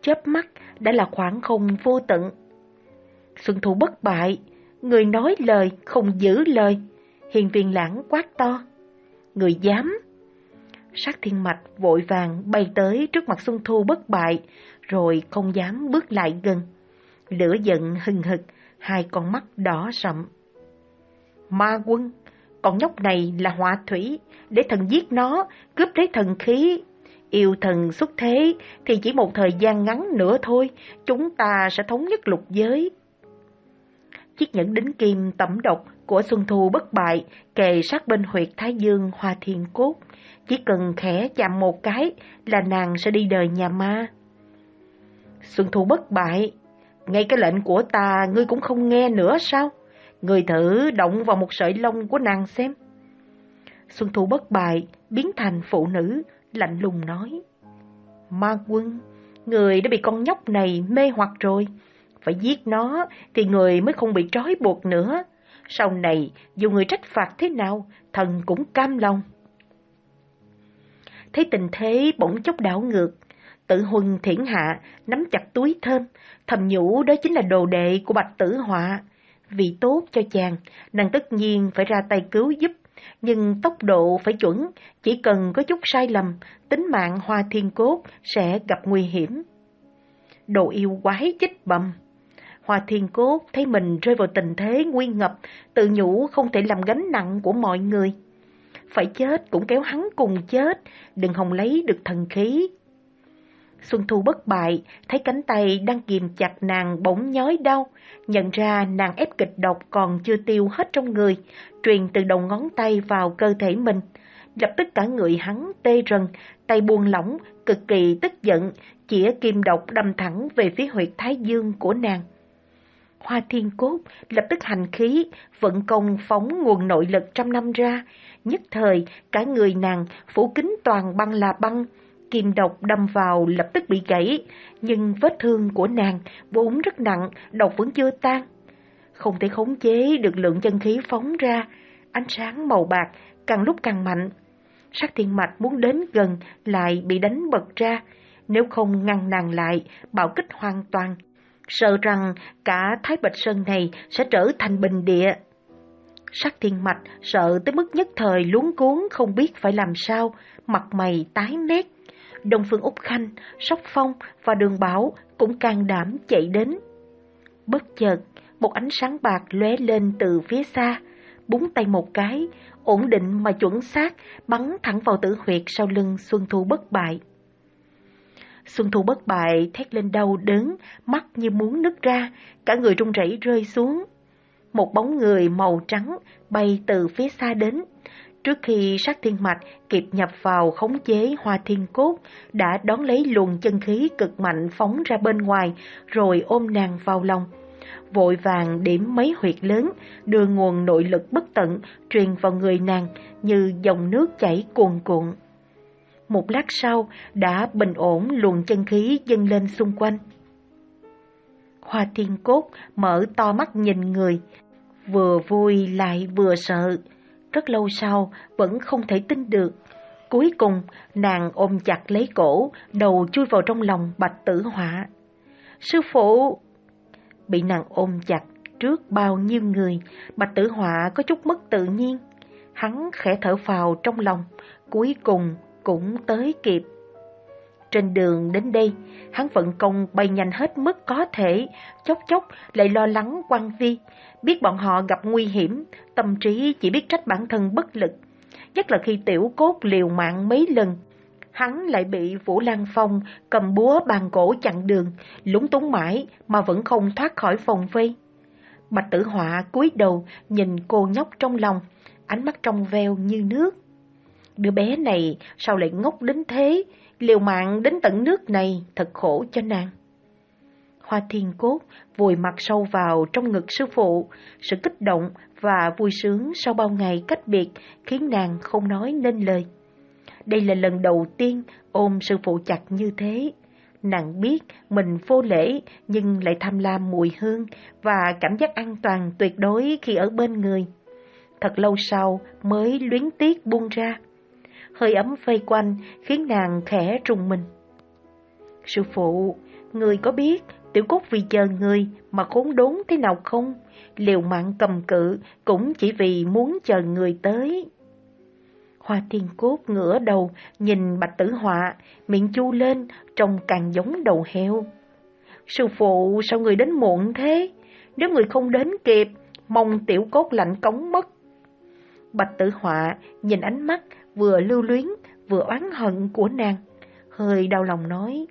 chớp mắt đã là khoảng không vô tận. Xuân Thu bất bại, người nói lời không giữ lời. Hiền Viên Lãng quát to: người dám! Sát Thiên Mạch vội vàng bay tới trước mặt Xuân Thu bất bại, rồi không dám bước lại gần. Lửa giận hừng hực, hai con mắt đỏ sậm. Ma quân, con nhóc này là họa thủy, để thần giết nó, cướp lấy thần khí. Yêu thần xuất thế thì chỉ một thời gian ngắn nữa thôi, chúng ta sẽ thống nhất lục giới. Chiếc nhẫn đính kim tẩm độc của Xuân Thu bất bại kề sát bên huyệt Thái Dương Hoa Thiên Cốt, chỉ cần khẽ chạm một cái là nàng sẽ đi đời nhà ma. Xuân Thu bất bại, ngay cái lệnh của ta ngươi cũng không nghe nữa sao? Ngươi thử động vào một sợi lông của nàng xem. Xuân Thu bất bại biến thành phụ nữ, lạnh lùng nói: Ma quân, người đã bị con nhóc này mê hoặc rồi. Phải giết nó thì người mới không bị trói buộc nữa. Sau này dù người trách phạt thế nào, thần cũng cam lòng. Thấy tình thế bỗng chốc đảo ngược, Tự Huân Thiển Hạ nắm chặt túi thơm, thầm nhủ đó chính là đồ đệ của Bạch Tử Họa. Vì tốt cho chàng, nàng tất nhiên phải ra tay cứu giúp, nhưng tốc độ phải chuẩn, chỉ cần có chút sai lầm, tính mạng Hoa Thiên Cốt sẽ gặp nguy hiểm. Đồ yêu quái chích bầm! Hoa Thiên Cốt thấy mình rơi vào tình thế nguy ngập, tự nhủ không thể làm gánh nặng của mọi người. Phải chết cũng kéo hắn cùng chết, đừng hòng lấy được thần khí. Xuân Thu bất bại, thấy cánh tay đang kìm chặt nàng bỗng nhói đau, nhận ra nàng ép kịch độc còn chưa tiêu hết trong người, truyền từ đầu ngón tay vào cơ thể mình. Lập tức cả người hắn tê rần, tay buông lỏng, cực kỳ tức giận, chĩa kim độc đâm thẳng về phía huyệt Thái Dương của nàng. Hoa Thiên Cốt lập tức hành khí, vận công phóng nguồn nội lực trăm năm ra, nhất thời cả người nàng phủ kín toàn băng là băng. Kim độc đâm vào lập tức bị gãy, nhưng vết thương của nàng vốn rất nặng, độc vẫn chưa tan. Không thể khống chế được lượng chân khí phóng ra, ánh sáng màu bạc càng lúc càng mạnh. Sát Thiên Mạch muốn đến gần lại bị đánh bật ra, nếu không ngăn nàng lại, bạo kích hoàn toàn, sợ rằng cả Thái Bạch Sơn này sẽ trở thành bình địa. Sát Thiên Mạch sợ tới mức nhất thời luống cuống không biết phải làm sao, mặt mày tái mét. Đông Phương Úc Khanh, Sóc Phong và Đường Bảo cũng can đảm chạy đến. Bất chợt, một ánh sáng bạc lóe lên từ phía xa, búng tay một cái, ổn định mà chuẩn xác, bắn thẳng vào tử huyệt sau lưng Xuân Thu bất bại. Xuân Thu bất bại thét lên đau đớn, mắt như muốn nứt ra, cả người run rẩy rơi xuống. Một bóng người màu trắng bay từ phía xa đến. Trước khi Sát Thiên Mạch kịp nhập vào khống chế Hoa Thiên Cốt, đã đón lấy luồng chân khí cực mạnh phóng ra bên ngoài, rồi ôm nàng vào lòng. Vội vàng điểm mấy huyệt lớn, đưa nguồn nội lực bất tận truyền vào người nàng như dòng nước chảy cuồn cuộn. Một lát sau đã bình ổn luồng chân khí dâng lên xung quanh. Hoa Thiên Cốt mở to mắt nhìn người, vừa vui lại vừa sợ. Rất lâu sau vẫn không thể tin được. Cuối cùng nàng ôm chặt lấy cổ, đầu chui vào trong lòng Bạch Tử Họa. Sư phụ! Bị nàng ôm chặt trước bao nhiêu người, Bạch Tử Họa có chút mất tự nhiên. Hắn khẽ thở phào trong lòng, cuối cùng cũng tới kịp. Trên đường đến đây, hắn vận công bay nhanh hết mức có thể, chốc chốc lại lo lắng Quan Vi. Biết bọn họ gặp nguy hiểm, tâm trí chỉ biết trách bản thân bất lực. Nhất là khi Tiểu Cốt liều mạng mấy lần, hắn lại bị Vũ Lan Phong cầm búa bàn cổ chặn đường, lúng túng mãi mà vẫn không thoát khỏi vòng vây. Bạch Tử Họa cúi đầu nhìn cô nhóc trong lòng, ánh mắt trong veo như nước. Đứa bé này sao lại ngốc đến thế, liều mạng đến tận nước này, thật khổ cho nàng. Hoa Thiên Cốt vùi mặt sâu vào trong ngực sư phụ, sự kích động và vui sướng sau bao ngày cách biệt khiến nàng không nói nên lời. Đây là lần đầu tiên ôm sư phụ chặt như thế. Nàng biết mình vô lễ nhưng lại tham lam mùi hương và cảm giác an toàn tuyệt đối khi ở bên người. Thật lâu sau mới luyến tiếc buông ra. Hơi ấm vây quanh khiến nàng khẽ rùng mình. Sư phụ, Người có biết Tiểu Cốt vì chờ người mà khốn đốn thế nào không? Liều mạng cầm cự cũng chỉ vì muốn chờ người tới. Hoa Thiên Cốt ngửa đầu nhìn Bạch Tử Họa, miệng chu lên, trông càng giống đầu heo. Sư phụ, sao người đến muộn thế? Nếu người không đến kịp, mong Tiểu Cốt lạnh cống mất. Bạch Tử Họa nhìn ánh mắt vừa lưu luyến vừa oán hận của nàng, hơi đau lòng nói: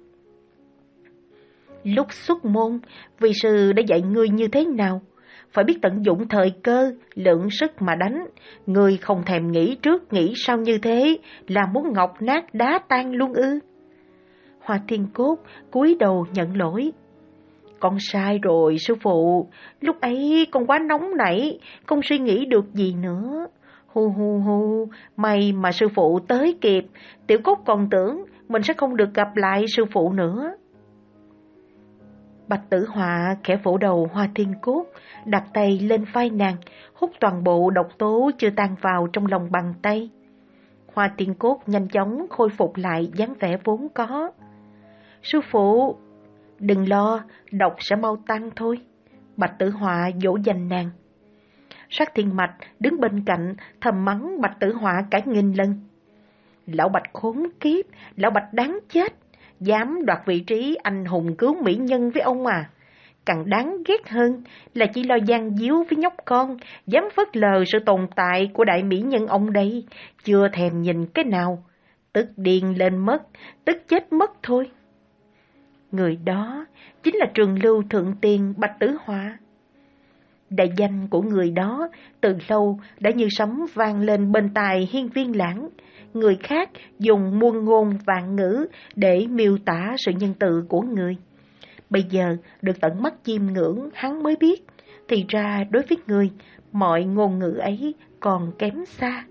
Lúc xuất môn, vị sư đã dạy ngươi như thế nào? Phải biết tận dụng thời cơ, lượng sức mà đánh. Ngươi không thèm nghĩ trước nghĩ sau như thế, là muốn ngọc nát đá tan luôn ư? Hoa Thiên Cốt cúi đầu nhận lỗi. Con sai rồi sư phụ, lúc ấy con quá nóng nảy, không suy nghĩ được gì nữa. Hu hu hu, may mà sư phụ tới kịp, Tiểu Cốt còn tưởng mình sẽ không được gặp lại sư phụ nữa. Bạch Tử Họa khẽ vỗ đầu Hoa Thiên Cốt, đặt tay lên vai nàng, hút toàn bộ độc tố chưa tan vào trong lòng bàn tay. Hoa Thiên Cốt nhanh chóng khôi phục lại dáng vẻ vốn có. Sư phụ, đừng lo, độc sẽ mau tan thôi. Bạch Tử Họa dỗ dành nàng. Sát Thiên Mạch đứng bên cạnh thầm mắng Bạch Tử Họa cả nghìn lần. Lão Bạch khốn kiếp, lão Bạch đáng chết, dám đoạt vị trí anh hùng cứu mỹ nhân với ông à. Càng đáng ghét hơn là chỉ lo gian díu với nhóc con, dám phớt lờ sự tồn tại của đại mỹ nhân ông đây, chưa thèm nhìn cái nào. Tức điên lên mất, tức chết mất thôi. Người đó chính là Trường Lưu Thượng Tiền Bạch Tử Họa. Đại danh của người đó từ lâu đã như sấm vang lên bên tai Hiên Viên Lãng. Người khác dùng muôn ngôn vạn ngữ để miêu tả sự nhân từ của người. Bây giờ được tận mắt chiêm ngưỡng hắn mới biết, thì ra đối với người, mọi ngôn ngữ ấy còn kém xa.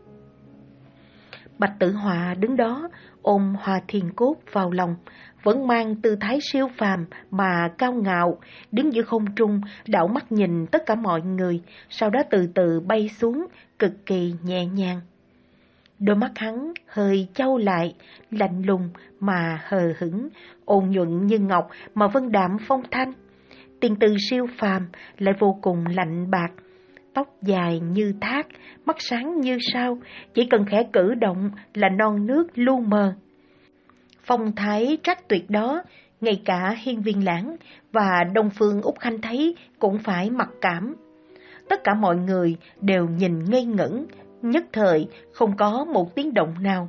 Bạch Tử Họa đứng đó ôm Hoa Thiên Cốt vào lòng, vẫn mang tư thái siêu phàm mà cao ngạo, đứng giữa không trung, đảo mắt nhìn tất cả mọi người, sau đó từ từ bay xuống, cực kỳ nhẹ nhàng. Đôi mắt hắn hơi chau lại, lạnh lùng mà hờ hững, ôn nhuận như ngọc mà vân đạm phong thanh. Tiền từ siêu phàm lại vô cùng lạnh bạc, tóc dài như thác, mắt sáng như sao, chỉ cần khẽ cử động là non nước lu mờ. Phong thái trắc tuyệt đó, ngay cả Hiên Viên Lãng và Đông Phương Úc Khanh thấy cũng phải mặc cảm. Tất cả mọi người đều nhìn ngây ngẩn, nhất thời không có một tiếng động nào.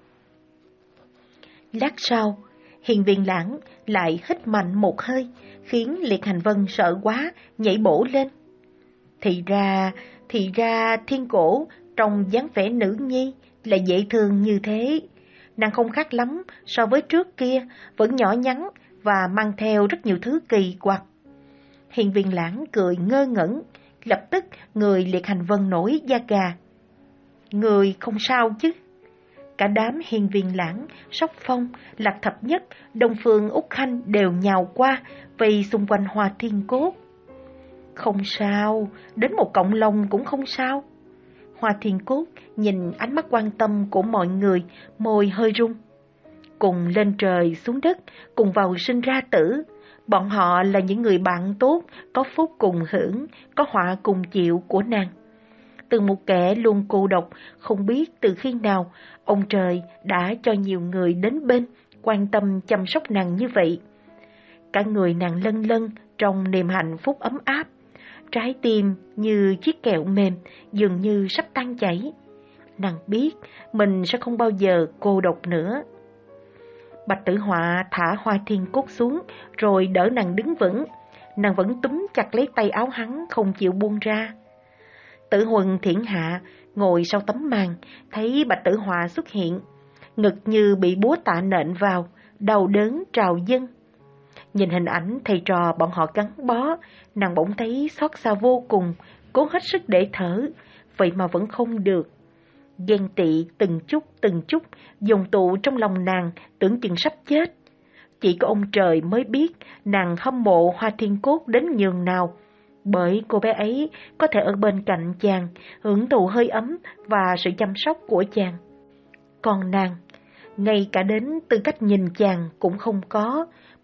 Lát sau, Hiên Viên Lãng lại hít mạnh một hơi, khiến Liệt Hành Vân sợ quá, nhảy bổ lên. Thì ra, thì ra Thiên Cổ trong dáng vẻ nữ nhi là dễ thương như thế. Nàng không khác lắm so với trước kia, vẫn nhỏ nhắn và mang theo rất nhiều thứ kỳ quặc. Hiên Viên Lãng cười ngơ ngẩn, lập tức người Liệt Hành Vân nổi da gà. Người không sao chứ? Cả đám Hiên Viên Lãng, Sóc Phong, Lạc Thập Nhất, Đông Phương Úc Khanh đều nhào qua, vây xung quanh Hoa Thiên Cốt. Không sao, đến một cọng lông cũng không sao. Hoa Thiên Cốt nhìn ánh mắt quan tâm của mọi người, môi hơi rung. Cùng lên trời xuống đất, cùng vào sinh ra tử, bọn họ là những người bạn tốt, có phúc cùng hưởng, có họa cùng chịu của nàng. Từ một kẻ luôn cô độc, không biết từ khi nào, ông trời đã cho nhiều người đến bên, quan tâm chăm sóc nàng như vậy. Cả người nàng lân lân trong niềm hạnh phúc ấm áp, trái tim như chiếc kẹo mềm, dường như sắp tan chảy. Nàng biết mình sẽ không bao giờ cô độc nữa. Bạch Tử Họa thả Hoa Thiên Cốt xuống, rồi đỡ nàng đứng vững. Nàng vẫn túm chặt lấy tay áo hắn, không chịu buông ra. Tử Huân Thiển Hạ ngồi sau tấm màn, thấy Bạch Tử Họa xuất hiện, ngực như bị búa tạ nện vào, đau đớn trào dâng. Nhìn hình ảnh thầy trò bọn họ gắn bó, nàng bỗng thấy xót xa vô cùng, cố hết sức để thở, vậy mà vẫn không được. Ghen tị từng chút từng chút dồn tụ trong lòng nàng, tưởng chừng sắp chết. Chỉ có ông trời mới biết nàng hâm mộ Hoa Thiên Cốt đến nhường nào, bởi cô bé ấy có thể ở bên cạnh chàng, hưởng thụ hơi ấm và sự chăm sóc của chàng. Còn nàng, ngay cả đến tư cách nhìn chàng cũng không có,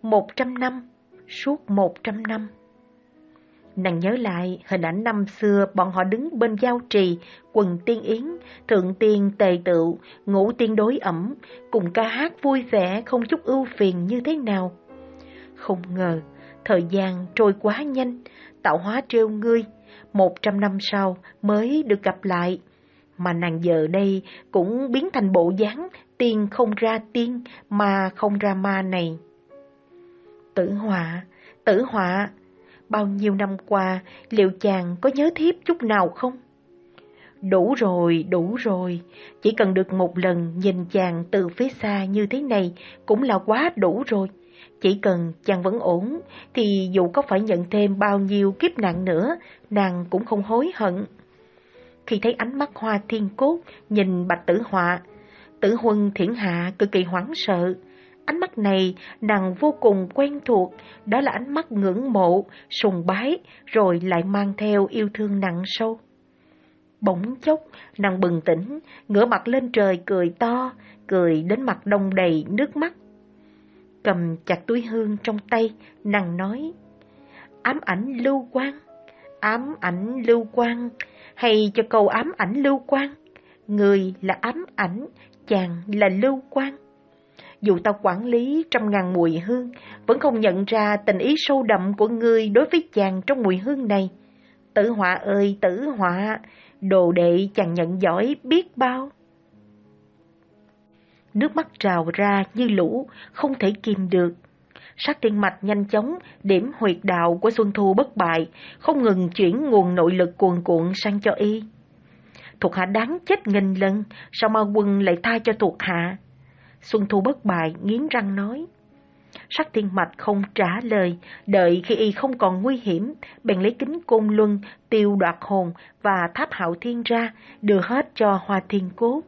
một trăm năm, suốt một trăm năm. Nàng nhớ lại hình ảnh năm xưa bọn họ đứng bên giao trì, quần tiên yến, thượng tiên tề tựu, ngũ tiên đối ẩm, cùng ca hát vui vẻ không chút ưu phiền như thế nào. Không ngờ, thời gian trôi quá nhanh, tạo hóa trêu ngươi, một trăm năm sau mới được gặp lại. Mà nàng giờ đây cũng biến thành bộ dáng tiên không ra tiên, ma không ra ma này. Tử Họa, Tử Họa, bao nhiêu năm qua, liệu chàng có nhớ thiếp chút nào không? Đủ rồi, đủ rồi, chỉ cần được một lần nhìn chàng từ phía xa như thế này cũng là quá đủ rồi. Chỉ cần chàng vẫn ổn, thì dù có phải nhận thêm bao nhiêu kiếp nạn nữa, nàng cũng không hối hận. Khi thấy ánh mắt Hoa Thiên Cốt nhìn Bạch Tử Họa, Tử Huân Thiển Hạ cực kỳ hoảng sợ. Ánh mắt này nàng vô cùng quen thuộc, đó là ánh mắt ngưỡng mộ, sùng bái, rồi lại mang theo yêu thương nặng sâu. Bỗng chốc, nàng bừng tỉnh, ngửa mặt lên trời cười to, cười đến mặt đông đầy nước mắt. Cầm chặt túi hương trong tay, nàng nói: ám ảnh lưu quang, ám ảnh lưu quang, hay cho câu ám ảnh lưu quang. Người là ám ảnh, chàng là lưu quang. Dù ta quản lý trăm ngàn mùi hương, vẫn không nhận ra tình ý sâu đậm của ngươi đối với chàng trong mùi hương này. Tử Họa ơi, Tử Họa, đồ đệ chàng nhận giỏi biết bao. Nước mắt trào ra như lũ, không thể kìm được. Sát Thiên Mạch nhanh chóng điểm huyệt đạo của Xuân Thu bất bại, không ngừng chuyển nguồn nội lực cuồn cuộn sang cho y. Thuộc hạ đáng chết nghìn lần, sao ma quân lại tha cho thuộc hạ? Xuân Thu bất bại nghiến răng nói. Sát Thiên Mạch không trả lời, đợi khi y không còn nguy hiểm, bèn lấy kính côn luân, tiêu đoạt hồn và tháp hạo thiên ra, đưa hết cho Hoa Thiên Cốt.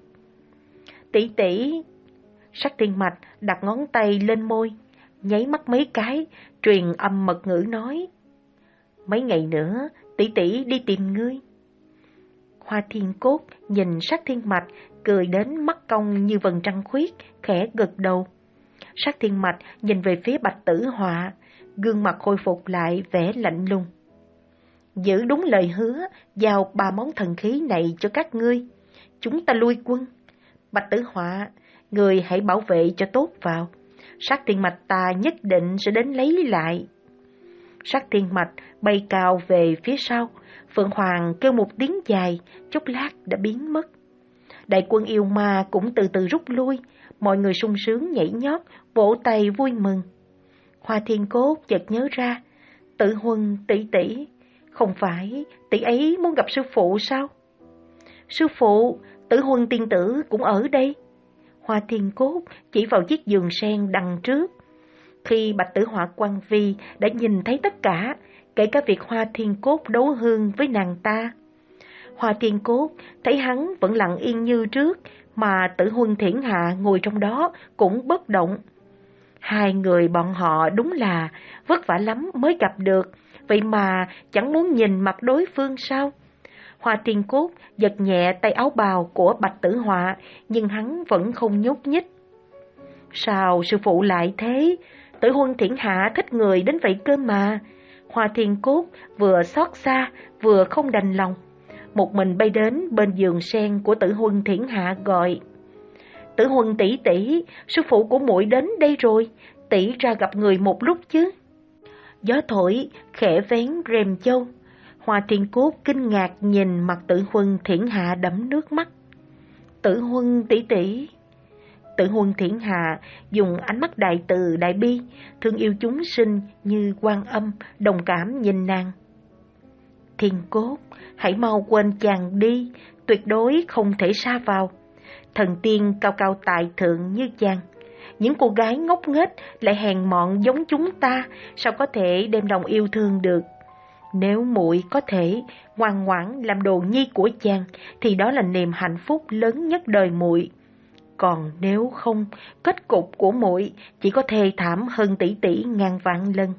Tỷ tỷ. Sát Thiên Mạch đặt ngón tay lên môi, nháy mắt mấy cái, truyền âm mật ngữ nói: mấy ngày nữa, tỷ tỷ đi tìm ngươi. Hoa Thiên Cốt nhìn Sát Thiên Mạch, cười đến mắt cong như vầng trăng khuyết, khẽ gật đầu. Sát Thiên Mạch nhìn về phía Bạch Tử Họa, gương mặt khôi phục lại vẻ lạnh lùng. Giữ đúng lời hứa, giao ba món thần khí này cho các ngươi. Chúng ta lui quân. Bạch Tử Họa, người hãy bảo vệ cho tốt vào. Sát Thiên Mạch ta nhất định sẽ đến lấy lại. Sát Thiên Mạch bay cao về phía sau, Phượng Hoàng kêu một tiếng dài, chốc lát đã biến mất. Đại quân yêu ma cũng từ từ rút lui, mọi người sung sướng nhảy nhót, vỗ tay vui mừng. Hoa Thiên Cốt chợt nhớ ra, Tử Huân tỷ tỷ, không phải tỷ ấy muốn gặp sư phụ sao? Sư phụ, Tử Huân tiên tử cũng ở đây. Hoa Thiên Cốt chỉ vào chiếc giường sen đằng trước. Khi Bạch Tử Họa Quan Vi đã nhìn thấy tất cả, kể cả việc Hoa Thiên Cốt đấu hương với nàng ta. Hoa Thiên Cốt thấy hắn vẫn lặng yên như trước, mà Tử Huân Thiển Hạ ngồi trong đó cũng bất động. Hai người bọn họ đúng là vất vả lắm mới gặp được, vậy mà chẳng muốn nhìn mặt đối phương sao? Hoa Thiên Cốt giật nhẹ tay áo bào của Bạch Tử Họa, nhưng hắn vẫn không nhúc nhích. Sao sư phụ lại thế? Tử Huân Thiển Hạ thích người đến vậy cơ mà. Hoa Thiên Cốt vừa xót xa, vừa không đành lòng. Một mình bay đến bên giường sen của Tử Huân Thiển Hạ gọi: Tử Huân tỷ tỷ, sư phụ của muội đến đây rồi, tỷ ra gặp người một lúc chứ. Gió thổi khẽ vén rèm châu. Hoa Thiên Cốt kinh ngạc nhìn mặt Tử Huân Thiển Hạ đẫm nước mắt. Tử Huân tỷ tỷ. Tử Huân Thiển Hạ dùng ánh mắt đại từ đại bi, thương yêu chúng sinh như Quan Âm, đồng cảm nhìn nàng. Thiên Cốt, hãy mau quên chàng đi, tuyệt đối không thể sa vào. Thần tiên cao cao tại thượng như chàng, những cô gái ngốc nghếch lại hèn mọn giống chúng ta, sao có thể đem lòng yêu thương được? Nếu muội có thể ngoan ngoãn làm đồ nhi của chàng, thì đó là niềm hạnh phúc lớn nhất đời muội. Còn nếu không, kết cục của muội chỉ có thê thảm hơn tỷ tỷ ngàn vạn lần.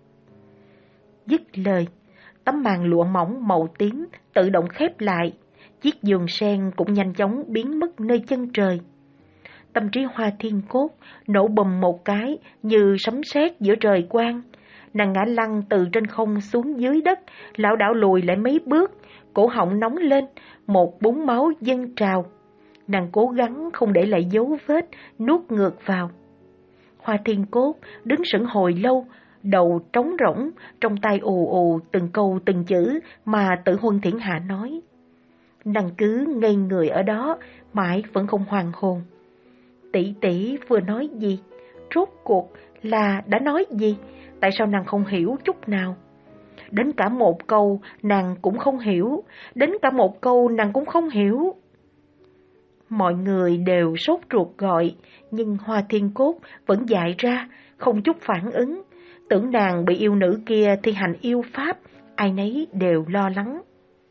Dứt lời, tấm màn lụa mỏng màu tím tự động khép lại, chiếc giường sen cũng nhanh chóng biến mất nơi chân trời. Tâm trí Hoa Thiên Cốt nổ bùm một cái như sấm sét giữa trời quang. Nàng ngã lăn từ trên không xuống dưới đất, lảo đảo lùi lại mấy bước, cổ họng nóng lên, một búng máu dâng trào. Nàng cố gắng không để lại dấu vết, nuốt ngược vào. Hoa Thiên Cốt đứng sững hồi lâu, đầu trống rỗng, trong tay ù ù từng câu từng chữ mà Tử Huân Thiển Hạ nói. Nàng cứ ngây người ở đó, mãi vẫn không hoàn hồn. Tỷ tỷ vừa nói gì? Rốt cuộc là đã nói gì? Tại sao nàng không hiểu chút nào? Đến cả một câu nàng cũng không hiểu, đến cả một câu nàng cũng không hiểu. Mọi người đều sốt ruột gọi, nhưng Hoa Thiên Cốt vẫn dại ra, không chút phản ứng. Tưởng nàng bị yêu nữ kia thi hành yêu pháp, ai nấy đều lo lắng.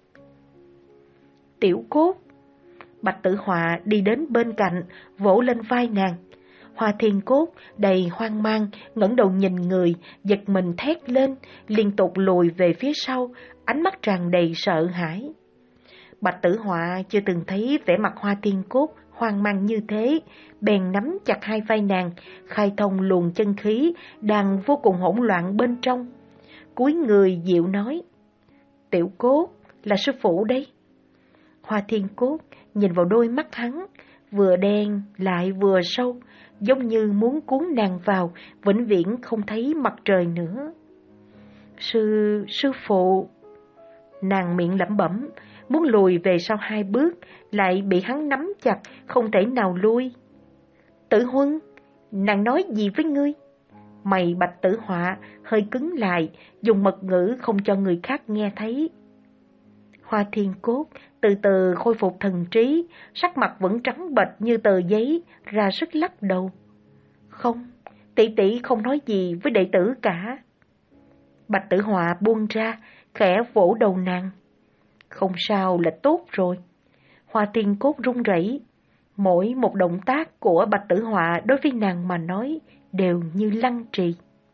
Tiểu Cốt. Bạch Tử Họa đi đến bên cạnh, vỗ lên vai nàng. Hoa Thiên Cốt đầy hoang mang, ngẩng đầu nhìn người, giật mình thét lên, liên tục lùi về phía sau, ánh mắt tràn đầy sợ hãi. Bạch Tử Họa chưa từng thấy vẻ mặt Hoa Thiên Cốt hoang mang như thế, bèn nắm chặt hai vai nàng, khai thông luồng chân khí đang vô cùng hỗn loạn bên trong. Cúi người dịu nói: Tiểu Cốt, là sư phụ đây. Hoa Thiên Cốt nhìn vào đôi mắt hắn, vừa đen lại vừa sâu, giống như muốn cuốn nàng vào, vĩnh viễn không thấy mặt trời nữa. Sư, sư phụ. Nàng miệng lẩm bẩm, muốn lùi về sau hai bước, lại bị hắn nắm chặt, không thể nào lui. Tử Huân, nàng nói gì với ngươi? Mày Bạch Tử Họa hơi cứng lại, dùng mật ngữ không cho người khác nghe thấy. Hoa Thiên Cốt từ từ khôi phục thần trí, sắc mặt vẫn trắng bệch như tờ giấy, ra sức lắc đầu. Không, tỷ tỷ không nói gì với đệ tử cả. Bạch Tử Họa buông ra, khẽ vỗ đầu nàng. Không sao là tốt rồi. Hoa Thiên Cốt run rẩy, mỗi một động tác của Bạch Tử Họa đối với nàng mà nói đều như lăng trì.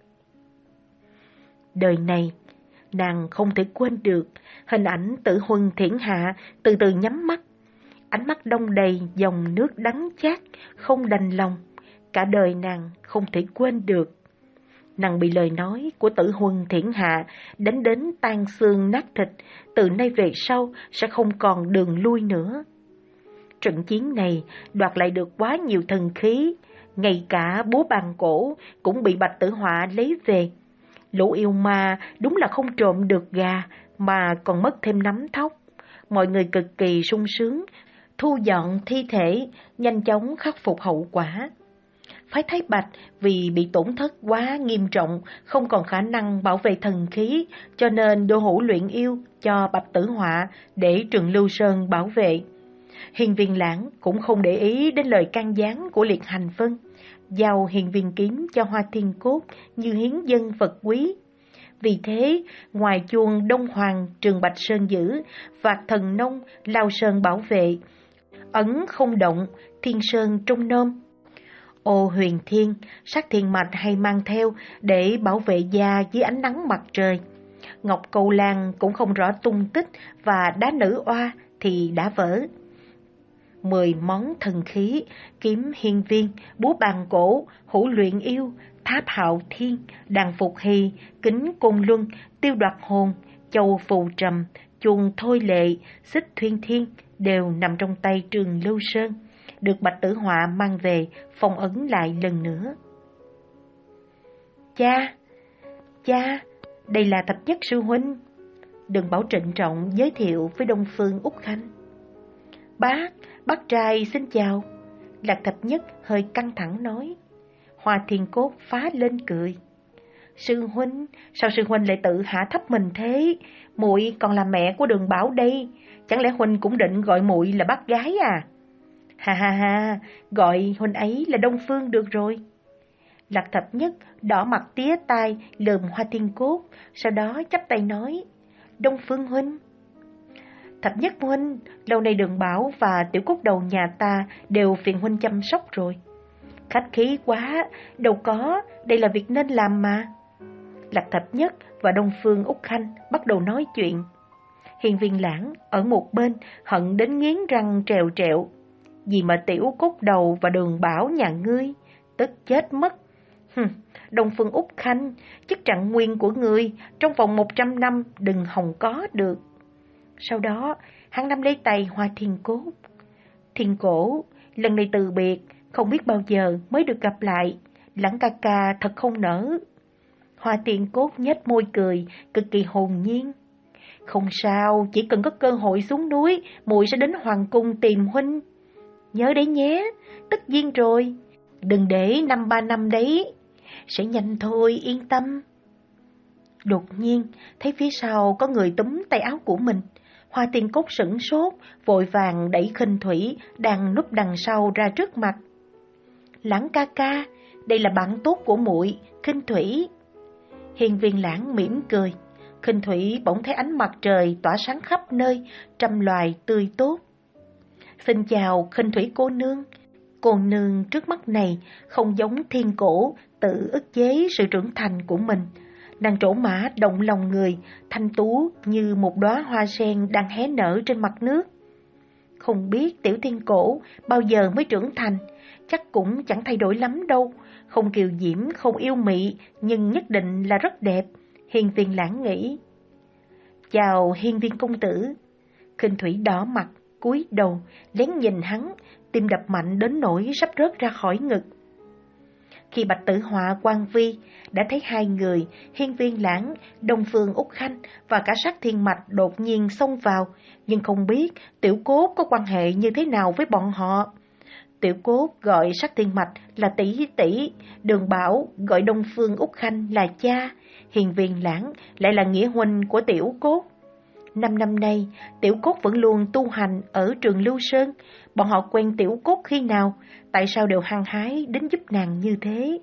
Đời này, nàng không thể quên được hình ảnh Tử Huân Thiển Hạ từ từ nhắm mắt, ánh mắt đong đầy dòng nước đắng chát, không đành lòng, cả đời nàng không thể quên được. Nàng bị lời nói của Tử Huân Thiển Hạ đánh đến tan xương nát thịt, từ nay về sau sẽ không còn đường lui nữa. Trận chiến này đoạt lại được quá nhiều thần khí, ngay cả búa bàn cổ cũng bị Bạch Tử Họa lấy về. Lũ yêu ma đúng là không trộm được gà mà còn mất thêm nắm thóc. Mọi người cực kỳ sung sướng, thu dọn thi thể, nhanh chóng khắc phục hậu quả. Phái Thái Bạch vì bị tổn thất quá nghiêm trọng, không còn khả năng bảo vệ thần khí, cho nên đô hữu luyện yêu cho Bạch Tử Họa để Trường Lưu Sơn bảo vệ. Hiền Viên Lãng cũng không để ý đến lời can gián của Liệt Hành Vân, giao hiền viên kiếm cho Hoa Thiên Cốt như hiến dân vật quý. Vì thế, ngoài chuông Đông Hoàng Trường Bạch Sơn giữ, Vạc Thần Nông Lao Sơn bảo vệ, ấn không động, Thiên Sơn trung nôm. Ô Huyền Thiên, Sát Thiên Mạch hay mang theo để bảo vệ da dưới ánh nắng mặt trời. Ngọc Cầu Lan cũng không rõ tung tích và đá nữ oa thì đã vỡ. Mười món thần khí, kiếm hiên viên, búa bàn cổ, hữu luyện yêu, tháp hạo thiên, đàn phục hy, kính côn luân, tiêu đoạt hồn, châu phù trầm, chuông thôi lệ, xích thuyên thiên đều nằm trong tay Trường Lưu Sơn, được Bạch Tử Họa mang về phong ấn lại lần nữa. Cha, cha, đây là Thập Nhất sư huynh. Đừng Bảo trịnh trọng giới thiệu với Đông Phương Úc Khanh. Bác, bác trai xin chào. Lạc Thập Nhất hơi căng thẳng nói. Hoa Thiên Cốt phá lên cười. Sư huynh, sao sư huynh lại tự hạ thấp mình thế? Muội còn là mẹ của Đường Bảo đây, chẳng lẽ huynh cũng định gọi muội là bác gái à? Ha ha ha, gọi huynh ấy là Đông Phương được rồi. Lạc Thập Nhất đỏ mặt tía tai lườm Hoa Thiên Cốt, sau đó chắp tay nói. Đông Phương huynh. Thập Nhất huynh, lâu nay Đường Bảo và Tiểu Cúc Đầu nhà ta đều phiền huynh chăm sóc rồi. Khách khí quá, đâu có, đây là việc nên làm mà. Lạc Thập Nhất và Đông Phương Úc Khanh bắt đầu nói chuyện. Hiền Viên Lãng ở một bên hận đến nghiến răng trèo trẹo. Gì mà Tiểu Cốt Đầu và Đường Bảo nhà ngươi, tức chết mất. Hừm, Đông Phương Úc Khanh, chức trạng nguyên của ngươi trong vòng một trăm năm đừng hòng có được. Sau đó, hắn nắm lấy tay Hoa Thiên Cốt. Thiên Cổ, lần này từ biệt, không biết bao giờ mới được gặp lại, Lãng ca ca thật không nỡ. Hoa Thiên Cốt nhếch môi cười, cực kỳ hồn nhiên. Không sao, chỉ cần có cơ hội xuống núi, muội sẽ đến hoàng cung tìm huynh. Nhớ đấy nhé, tất nhiên rồi, đừng để năm ba năm đấy, sẽ nhanh thôi, yên tâm. Đột nhiên, thấy phía sau có người túm tay áo của mình. Hoa Thiên Cốt sửng sốt, vội vàng đẩy Khinh Thủy đang núp đằng sau ra trước mặt. Lãng ca ca, đây là bạn tốt của muội, Khinh Thủy. Hiên Viên Lãng mỉm cười. Khinh Thủy bỗng thấy ánh mặt trời tỏa sáng khắp nơi, trăm loài tươi tốt. Xin chào Khinh Thủy cô nương. Cô nương trước mắt này không giống Thiên Cổ tự ức chế sự trưởng thành của mình. Nàng trổ mã động lòng người, thanh tú như một đóa hoa sen đang hé nở trên mặt nước. Không biết Tiểu Thiên Cổ bao giờ mới trưởng thành, chắc cũng chẳng thay đổi lắm đâu. Không kiều diễm, không yêu mị, nhưng nhất định là rất đẹp. Hiên Viên Lãng nghĩ. Chào Hiên Viên công tử. Khinh Thủy đỏ mặt, cúi đầu, lén nhìn hắn, tim đập mạnh đến nỗi sắp rớt ra khỏi ngực. Khi Bạch Tử Họa, Quan Vi đã thấy hai người, Hiên Viên Lãng, Đông Phương Úc Khanh và cả Sát Thiên Mạch đột nhiên xông vào, nhưng không biết Tiểu Cốt có quan hệ như thế nào với bọn họ. Tiểu Cốt gọi Sát Thiên Mạch là tỷ tỷ, Đường Bảo gọi Đông Phương Úc Khanh là cha, Hiên Viên Lãng lại là nghĩa huynh của Tiểu Cốt. Năm năm nay, Tiểu Cốt vẫn luôn tu hành ở trường Lưu Sơn. Bọn họ quen Tiểu Cốt khi nào? Tại sao đều hăng hái đến giúp nàng như thế?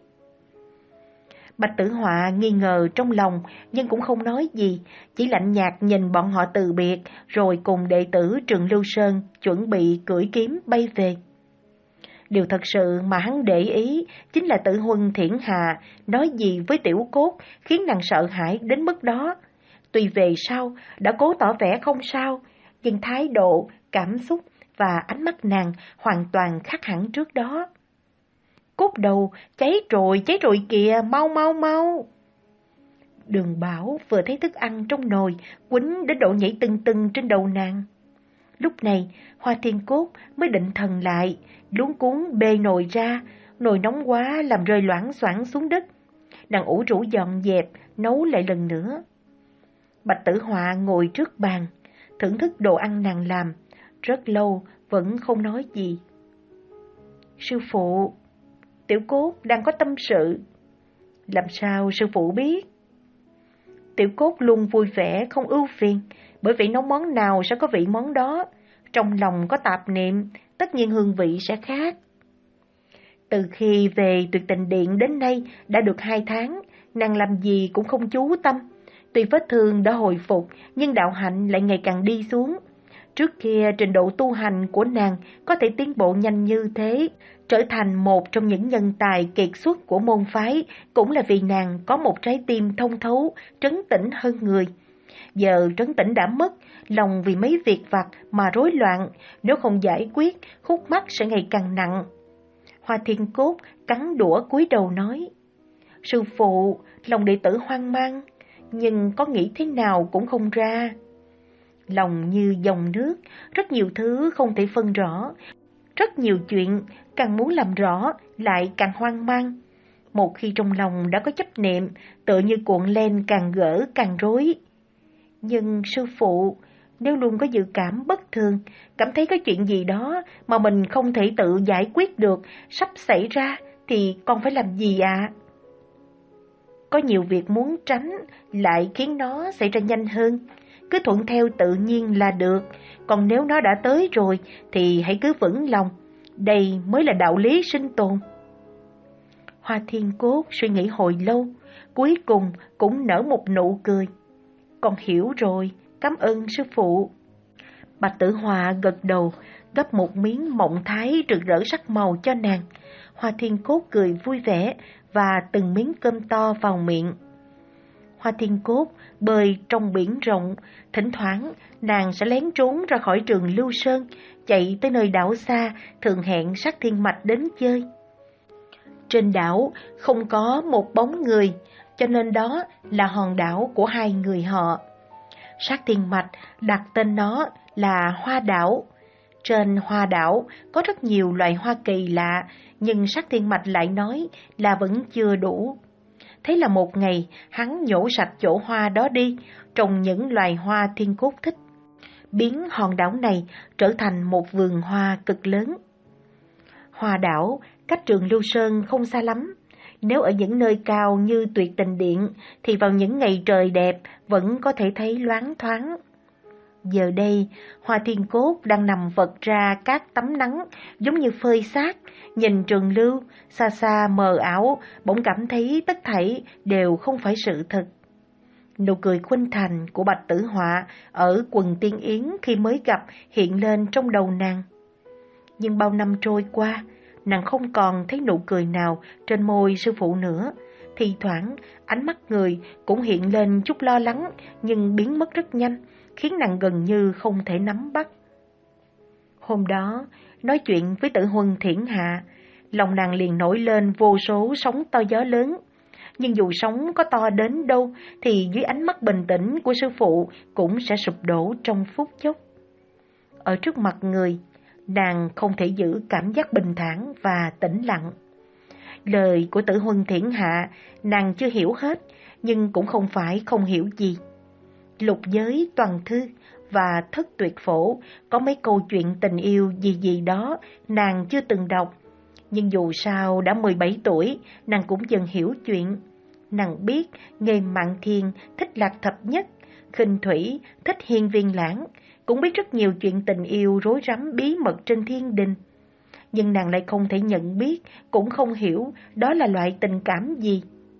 Bạch Tử Họa nghi ngờ trong lòng, nhưng cũng không nói gì, chỉ lạnh nhạt nhìn bọn họ từ biệt, rồi cùng đệ tử trường Lưu Sơn chuẩn bị cưỡi kiếm bay về. Điều thật sự mà hắn để ý chính là Tử Huân Thiển Hà nói gì với Tiểu Cốt khiến nàng sợ hãi đến mức đó. Tuy về sau đã cố tỏ vẻ không sao, nhưng thái độ, cảm xúc và ánh mắt nàng hoàn toàn khác hẳn trước đó. Cốt đầu, cháy rồi, cháy rồi kìa, mau mau mau. Đường Bảo vừa thấy thức ăn trong nồi, quýnh đến độ nhảy tưng tưng trên đầu nàng. Lúc này, Hoa Thiên Cốt mới định thần lại, luống cuống bê nồi ra, nồi nóng quá làm rơi loảng xoảng xuống đất. Nàng ủ rũ dọn dẹp, nấu lại lần nữa. Bạch Tử Họa ngồi trước bàn, thưởng thức đồ ăn nàng làm, rất lâu vẫn không nói gì. Sư phụ, Tiểu Cốt đang có tâm sự. Làm sao sư phụ biết? Tiểu Cốt luôn vui vẻ, không ưu phiền, bởi vì nấu món nào sẽ có vị món đó. Trong lòng có tạp niệm, tất nhiên hương vị sẽ khác. Từ khi về Tuyệt Tình Điện đến nay đã được hai tháng, nàng làm gì cũng không chú tâm. Tuy vết thương đã hồi phục, nhưng đạo hạnh lại ngày càng đi xuống. Trước kia trình độ tu hành của nàng có thể tiến bộ nhanh như thế, trở thành một trong những nhân tài kiệt xuất của môn phái, cũng là vì nàng có một trái tim thông thấu, trấn tĩnh hơn người. Giờ trấn tĩnh đã mất, lòng vì mấy việc vặt mà rối loạn, nếu không giải quyết, khúc mắc sẽ ngày càng nặng. Hoa Thiên Cốt cắn đũa cúi đầu nói, sư phụ, lòng đệ tử hoang mang, nhưng có nghĩ thế nào cũng không ra. Lòng như dòng nước, rất nhiều thứ không thể phân rõ, rất nhiều chuyện càng muốn làm rõ lại càng hoang mang. Một khi trong lòng đã có chấp niệm, tựa như cuộn len càng gỡ càng rối. Nhưng sư phụ, nếu luôn có dự cảm bất thường, cảm thấy có chuyện gì đó mà mình không thể tự giải quyết được, sắp xảy ra, thì con phải làm gì ạ? À? Có nhiều việc muốn tránh, lại khiến nó xảy ra nhanh hơn. Cứ thuận theo tự nhiên là được, còn nếu nó đã tới rồi, thì hãy cứ vững lòng. Đây mới là đạo lý sinh tồn. Hoa Thiên Cốt suy nghĩ hồi lâu, cuối cùng cũng nở một nụ cười. Con hiểu rồi, cảm ơn sư phụ. Bạch Tử Họa gật đầu, gấp một miếng mộng thái rực rỡ sắc màu cho nàng. Hoa Thiên Cốt cười vui vẻ và từng miếng cơm to vào miệng. Hoa Thiên Cốt bơi trong biển rộng, thỉnh thoảng nàng sẽ lén trốn ra khỏi trường Lưu Sơn, chạy tới nơi đảo xa, thường hẹn Sát Thiên Mạch đến chơi. Trên đảo không có một bóng người, cho nên đó là hòn đảo của hai người họ. Sát Thiên Mạch đặt tên nó là Hoa Đảo. Trên Hoa Đảo có rất nhiều loài hoa kỳ lạ, nhưng Sát Thiên Mạch lại nói là vẫn chưa đủ. Thế là một ngày, hắn nhổ sạch chỗ hoa đó đi, trồng những loài hoa Thiên Cốt thích, biến hòn đảo này trở thành một vườn hoa cực lớn. Hoa đảo cách trường Lưu Sơn không xa lắm. Nếu ở những nơi cao như Tuyệt Tình Điện thì vào những ngày trời đẹp vẫn có thể thấy loáng thoáng. Giờ đây, Hoa Thiên Cốt đang nằm vật ra các tấm nắng giống như phơi xác, nhìn trường lưu, xa xa mờ ảo, bỗng cảm thấy tất thảy đều không phải sự thật. Nụ cười khuynh thành của Bạch Tử Họa ở quần Tiên Yến khi mới gặp hiện lên trong đầu nàng. Nhưng bao năm trôi qua, nàng không còn thấy nụ cười nào trên môi sư phụ nữa. Thì thoảng, ánh mắt người cũng hiện lên chút lo lắng nhưng biến mất rất nhanh, khiến nàng gần như không thể nắm bắt. Hôm đó, nói chuyện với Tử Huân Thiển Hạ, lòng nàng liền nổi lên vô số sóng to gió lớn. Nhưng dù sóng có to đến đâu thì dưới ánh mắt bình tĩnh của sư phụ cũng sẽ sụp đổ trong phút chốc. Ở trước mặt người, nàng không thể giữ cảm giác bình thản và tĩnh lặng. Lời của Tử Huân Thiển Hạ nàng chưa hiểu hết, nhưng cũng không phải không hiểu gì. Lục Giới Toàn Thư và Thất Tuyệt Phổ có mấy câu chuyện tình yêu gì gì đó nàng chưa từng đọc. Nhưng dù sao đã mười bảy tuổi, nàng cũng dần hiểu chuyện. Nàng biết Nghê Mạn Thiên thích Lạc Thập Nhất, Khinh Thủy thích Hiên Viên Lãng, cũng biết rất nhiều chuyện tình yêu rối rắm bí mật trên thiên đình. Nhưng nàng lại không thể nhận biết, cũng không hiểu đó là loại tình cảm gì.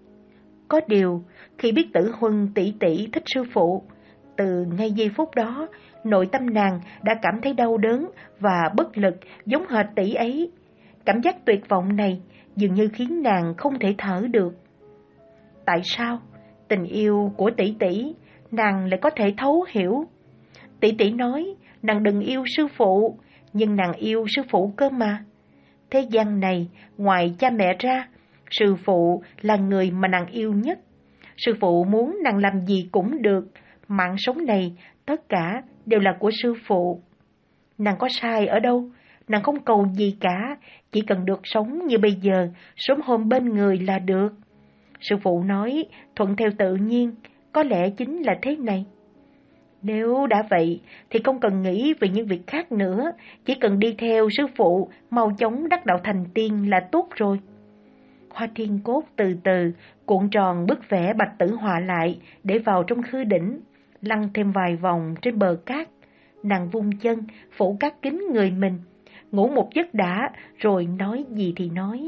Có điều, khi biết Tử Huân tỷ tỷ thích sư phụ, từ ngay giây phút đó, nội tâm nàng đã cảm thấy đau đớn và bất lực giống hệt tỷ ấy. Cảm giác tuyệt vọng này dường như khiến nàng không thể thở được. Tại sao tình yêu của tỷ tỷ nàng lại có thể thấu hiểu? Tỷ tỷ nói nàng đừng yêu sư phụ, nhưng nàng yêu sư phụ cơ mà. Thế gian này, ngoài cha mẹ ra, sư phụ là người mà nàng yêu nhất. Sư phụ muốn nàng làm gì cũng được, mạng sống này tất cả đều là của sư phụ. Nàng có sai ở đâu? Nàng không cầu gì cả, chỉ cần được sống như bây giờ, sớm hôm bên người là được. Sư phụ nói, thuận theo tự nhiên, có lẽ chính là thế này. Nếu đã vậy, thì không cần nghĩ về những việc khác nữa, chỉ cần đi theo sư phụ, mau chóng đắc đạo thành tiên là tốt rồi. Hoa Thiên Cốt từ từ cuộn tròn bức vẽ Bạch Tử Họa lại để vào trong khư đỉnh, lăn thêm vài vòng trên bờ cát. Nàng vung chân, phủ cát kín người mình, ngủ một giấc đã, rồi nói gì thì nói.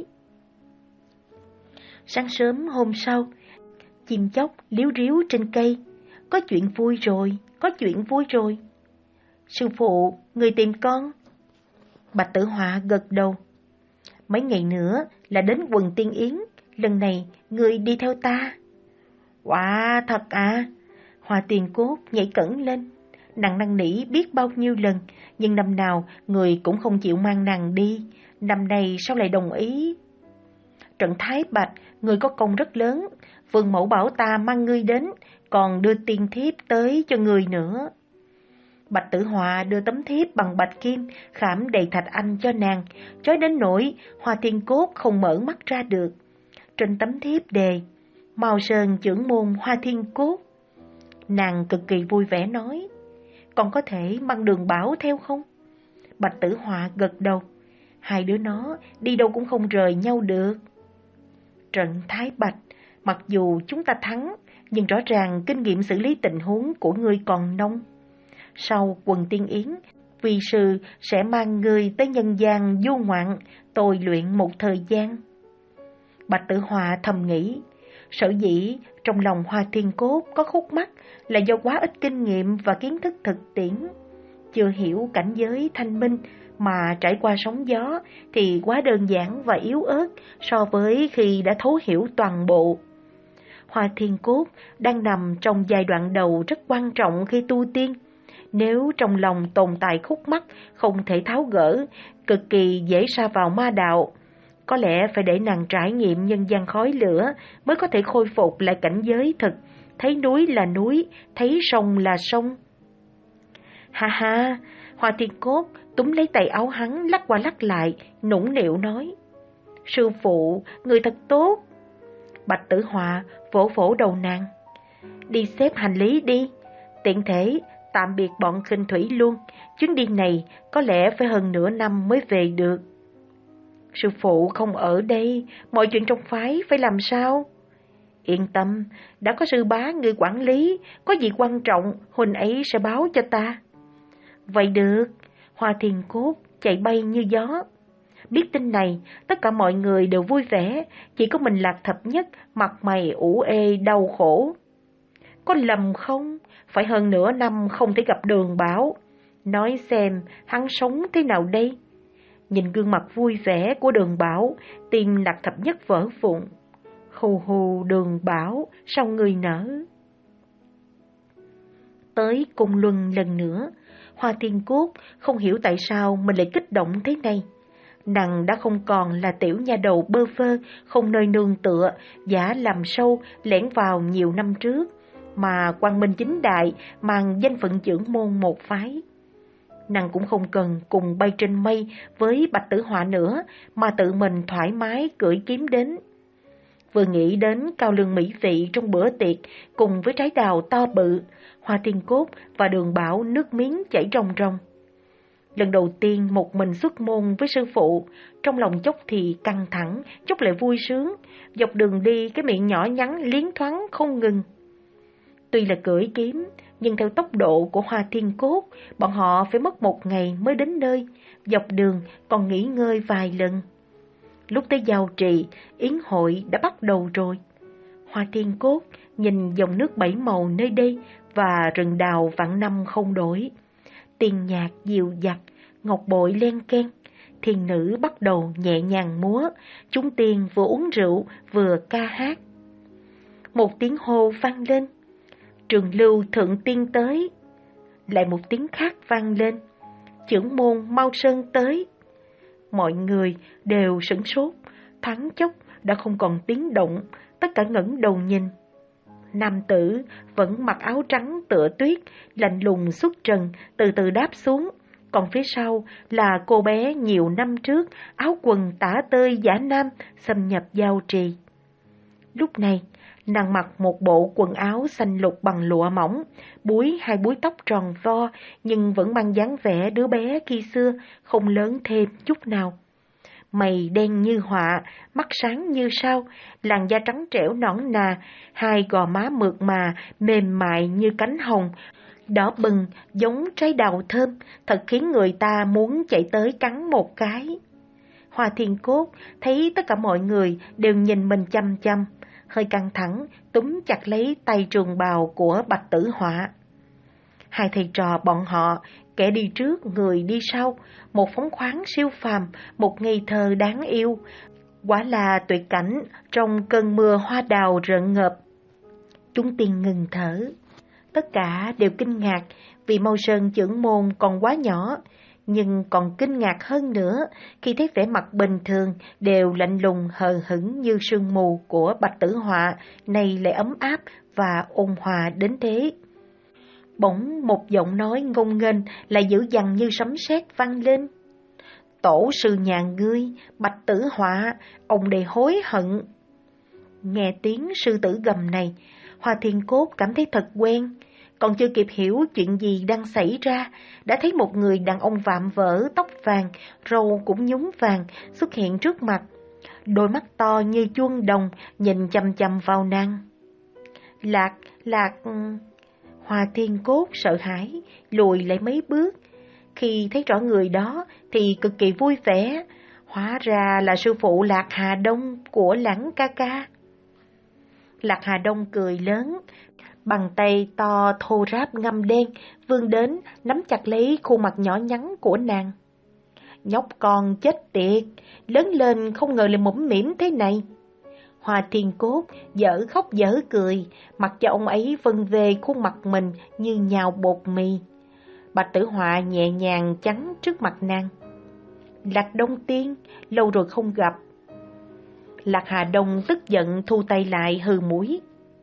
Sáng sớm hôm sau, chim chóc líu ríu trên cây. Có chuyện vui rồi, có chuyện vui rồi. Sư phụ, người tìm con. Bạch Tử Họa gật đầu. Mấy ngày nữa là đến quần Tiên Yến, lần này người đi theo ta. Wow, thật à? Hoa Thiên Cốt nhảy cẫng lên. Nàng năn nỉ biết bao nhiêu lần, nhưng năm nào người cũng không chịu mang nàng đi. Năm nay sao lại đồng ý? Trận Thái Bạch, người có công rất lớn. Vương mẫu bảo ta mang ngươi đến, còn đưa tiên thiếp tới cho người nữa. Bạch Tử Họa đưa tấm thiếp bằng bạch kim khảm đầy thạch anh cho nàng, chói đến nỗi Hoa Thiên Cốt không mở mắt ra được. Trên tấm thiếp đề Mao Sơn trưởng môn Hoa Thiên Cốt. Nàng cực kỳ vui vẻ nói, còn có thể mang Đường Bảo theo không? Bạch Tử Họa gật đầu. Hai đứa nó đi đâu cũng không rời nhau được. Trận Thái Bạch, mặc dù chúng ta thắng, nhưng rõ ràng kinh nghiệm xử lý tình huống của ngươi còn nông. Sau quần Tiên Yến, vì sư sẽ mang ngươi tới nhân gian du ngoạn, tôi luyện một thời gian. Bạch Tử Họa thầm nghĩ, sở dĩ trong lòng Hoa Thiên Cốt có khúc mắc là do quá ít kinh nghiệm và kiến thức thực tiễn. Chưa hiểu cảnh giới thanh minh mà trải qua sóng gió thì quá đơn giản và yếu ớt so với khi đã thấu hiểu toàn bộ. Hoa Thiên Cốt đang nằm trong giai đoạn đầu rất quan trọng khi tu tiên. Nếu trong lòng tồn tại khúc mắc không thể tháo gỡ, cực kỳ dễ sa vào ma đạo. Có lẽ phải để nàng trải nghiệm nhân gian khói lửa mới có thể khôi phục lại cảnh giới thực, thấy núi là núi, thấy sông là sông. Ha ha, Hoa Thiên Cốt túm lấy tay áo hắn lắc qua lắc lại, nũng nịu nói: Sư phụ, người thật tốt. Bạch Tử Họa vỗ vỗ đầu nàng: Đi xếp hành lý đi, tiện thể tạm biệt bọn khinh thủy luôn, chuyến đi này có lẽ phải hơn nửa năm mới về được. Sư phụ không ở đây, mọi chuyện trong phái phải làm sao? Yên tâm, đã có sư bá người quản lý, có gì quan trọng huynh ấy sẽ báo cho ta. Vậy được. Hoa Thiên Cốt chạy bay như gió. Biết tin này, tất cả mọi người đều vui vẻ, chỉ có mình Lạc Thập Nhất mặt mày ủ ê đau khổ. Có lầm không? Phải hơn nửa năm không thể gặp Đường Bảo. Nói xem hắn sống thế nào đây? Nhìn gương mặt vui vẻ của Đường Bảo, tim Lạc Thập Nhất vỡ vụn. Hù hù Đường Bảo, sao người nở? Tới Cung Luân lần nữa, Hoa Thiên Cốt không hiểu tại sao mình lại kích động thế này. Nàng đã không còn là tiểu nha đầu bơ vơ, không nơi nương tựa, giả làm sâu lẻn vào nhiều năm trước, mà quang minh chính đại mang danh phận trưởng môn một phái. Nàng cũng không cần cùng bay trên mây với Bạch Tử Họa nữa, mà tự mình thoải mái cưỡi kiếm đến. Vừa nghĩ đến cao lương mỹ vị trong bữa tiệc cùng với trái đào to bự, Hoa Thiên Cốt và Đường Bảo nước miếng chảy ròng ròng. Lần đầu tiên một mình xuất môn với sư phụ, trong lòng chốc thì căng thẳng, chốc lại vui sướng, dọc đường đi cái miệng nhỏ nhắn liến thoáng không ngừng. Tuy là cưỡi kiếm, nhưng theo tốc độ của Hoa Thiên Cốt, bọn họ phải mất một ngày mới đến nơi, dọc đường còn nghỉ ngơi vài lần. Lúc tới giao trì, yến hội đã bắt đầu rồi. Hoa Thiên Cốt nhìn dòng nước bảy màu nơi đây và rừng đào vạn năm không đổi. Tiền nhạc dịu dặt, ngọc bội len keng, thiên nữ bắt đầu nhẹ nhàng múa, chúng tiên vừa uống rượu vừa ca hát. Một tiếng hô vang lên, Trường Lưu thượng tiên tới. Lại một tiếng khác vang lên, trưởng môn Mao Sơn tới. Mọi người đều sửng sốt, thoáng chốc đã không còn tiếng động, tất cả ngẩng đầu nhìn. Nam tử vẫn mặc áo trắng tựa tuyết, lạnh lùng xuất trần, từ từ đáp xuống. Còn phía sau là cô bé nhiều năm trước, áo quần tả tơi giả nam, xâm nhập giao trì. Lúc này, nàng mặc một bộ quần áo xanh lục bằng lụa mỏng, búi hai búi tóc tròn vo, nhưng vẫn mang dáng vẻ đứa bé khi xưa, không lớn thêm chút nào. Mày đen như họa, mắt sáng như sao, làn da trắng trẻo nõn nà, hai gò má mượt mà, mềm mại như cánh hồng, đỏ bừng giống trái đào thơm, thật khiến người ta muốn chạy tới cắn một cái. Hoa Thiên Cốt thấy tất cả mọi người đều nhìn mình chăm chăm, hơi căng thẳng, túm chặt lấy tay trường bào của Bạch Tử Họa. Hai thầy trò bọn họ, kẻ đi trước, người đi sau, một phóng khoáng siêu phàm, một ngây thơ đáng yêu, quả là tuyệt cảnh trong cơn mưa hoa đào rợn ngợp. Chúng tiên ngừng thở, tất cả đều kinh ngạc vì Mao Sơn trưởng môn còn quá nhỏ, nhưng còn kinh ngạc hơn nữa khi thấy vẻ mặt bình thường đều lạnh lùng hờ hững như sương mù của Bạch Tử Họa này lại ấm áp và ôn hòa đến thế. Bỗng một giọng nói ngông nghênh lại dữ dằn như sấm sét vang lên. Tổ sư nhà ngươi, Bạch Tử Họa, ông đây hối hận. Nghe tiếng sư tử gầm này, Hoa Thiên Cốt cảm thấy thật quen. Còn chưa kịp hiểu chuyện gì đang xảy ra, đã thấy một người đàn ông vạm vỡ, tóc vàng, râu cũng nhúng vàng xuất hiện trước mặt. Đôi mắt to như chuông đồng nhìn chằm chằm vào nàng. Lạc, lạc... Hoa Thiên Cốt sợ hãi, lùi lại mấy bước. Khi thấy rõ người đó thì cực kỳ vui vẻ. Hóa ra là sư phụ Lạc Hà Đông của Lãng ca ca. Lạc Hà Đông cười lớn, bàn tay to thô ráp ngăm đen vươn đến nắm chặt lấy khuôn mặt nhỏ nhắn của nàng. Nhóc con chết tiệt, lớn lên không ngờ lại mũm mĩm thế này. Hoa Thiên Cốt dở khóc dở cười, mặc cho ông ấy vân về khuôn mặt mình như nhào bột mì. Bạch Tử Họa nhẹ nhàng chắn trước mặt nàng. Lạc Đông Tiên, lâu rồi không gặp. Lạc Hà Đông tức giận thu tay lại hừ mũi.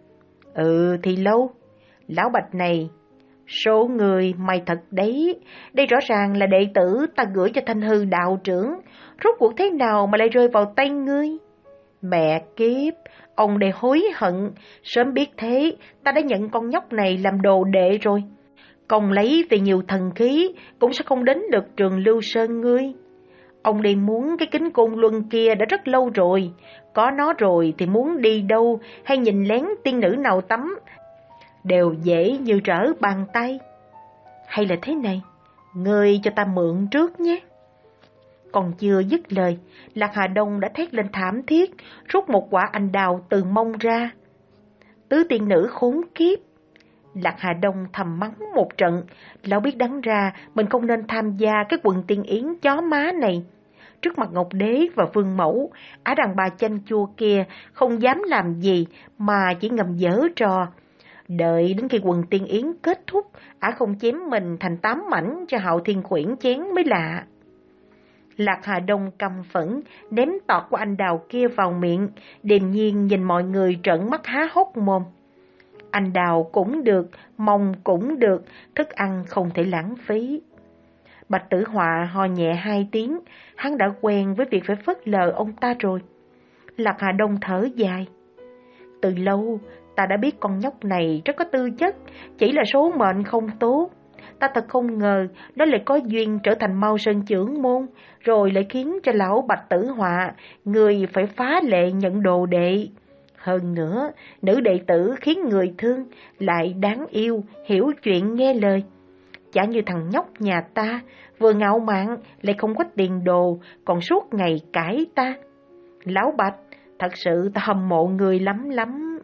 Ừ thì lâu, lão Bạch này, số người mày thật đấy, đây rõ ràng là đệ tử ta gửi cho Thanh Hư đạo trưởng, rốt cuộc thế nào mà lại rơi vào tay ngươi? Mẹ kiếp, ông đây hối hận, sớm biết thế, ta đã nhận con nhóc này làm đồ đệ rồi. Còn lấy về nhiều thần khí, cũng sẽ không đến được trường Lưu Sơn ngươi. Ông đây muốn cái kính côn luân kia đã rất lâu rồi, có nó rồi thì muốn đi đâu hay nhìn lén tiên nữ nào tắm, đều dễ như trở bàn tay. Hay là thế này, ngươi cho ta mượn trước nhé. Còn chưa dứt lời, Lạc Hà Đông đã thét lên thảm thiết, rút một quả anh đào từ mông ra. Tứ tiên nữ khốn kiếp! Lạc Hà Đông thầm mắng một trận, lão biết đắn ra mình không nên tham gia cái quần tiên yến chó má này. Trước mặt Ngọc Đế và Vương Mẫu, ả đàn bà chanh chua kia không dám làm gì mà chỉ ngầm giở trò. Đợi đến khi quần tiên yến kết thúc, ả không chém mình thành tám mảnh cho Hạo Thiên Khuyển chén mới lạ. Lạc Hà Đông căm phẫn, ném tọt của anh đào kia vào miệng, điềm nhiên nhìn mọi người trợn mắt há hốc mồm. Anh đào cũng được, mông cũng được, thức ăn không thể lãng phí. Bạch Tử Họa ho nhẹ hai tiếng, hắn đã quen với việc phải phớt lờ ông ta rồi. Lạc Hà Đông thở dài. Từ lâu, ta đã biết con nhóc này rất có tư chất, chỉ là số mệnh không tốt. Ta thật không ngờ nó lại có duyên trở thành Mao Sơn trưởng môn, rồi lại khiến cho lão Bạch Tử Họa, người phải phá lệ nhận đồ đệ. Hơn nữa, nữ đệ tử khiến người thương, lại đáng yêu, hiểu chuyện nghe lời. Chả như thằng nhóc nhà ta, vừa ngạo mạn, lại không có tiền đồ, còn suốt ngày cãi ta. Lão Bạch, thật sự ta hâm mộ người lắm lắm.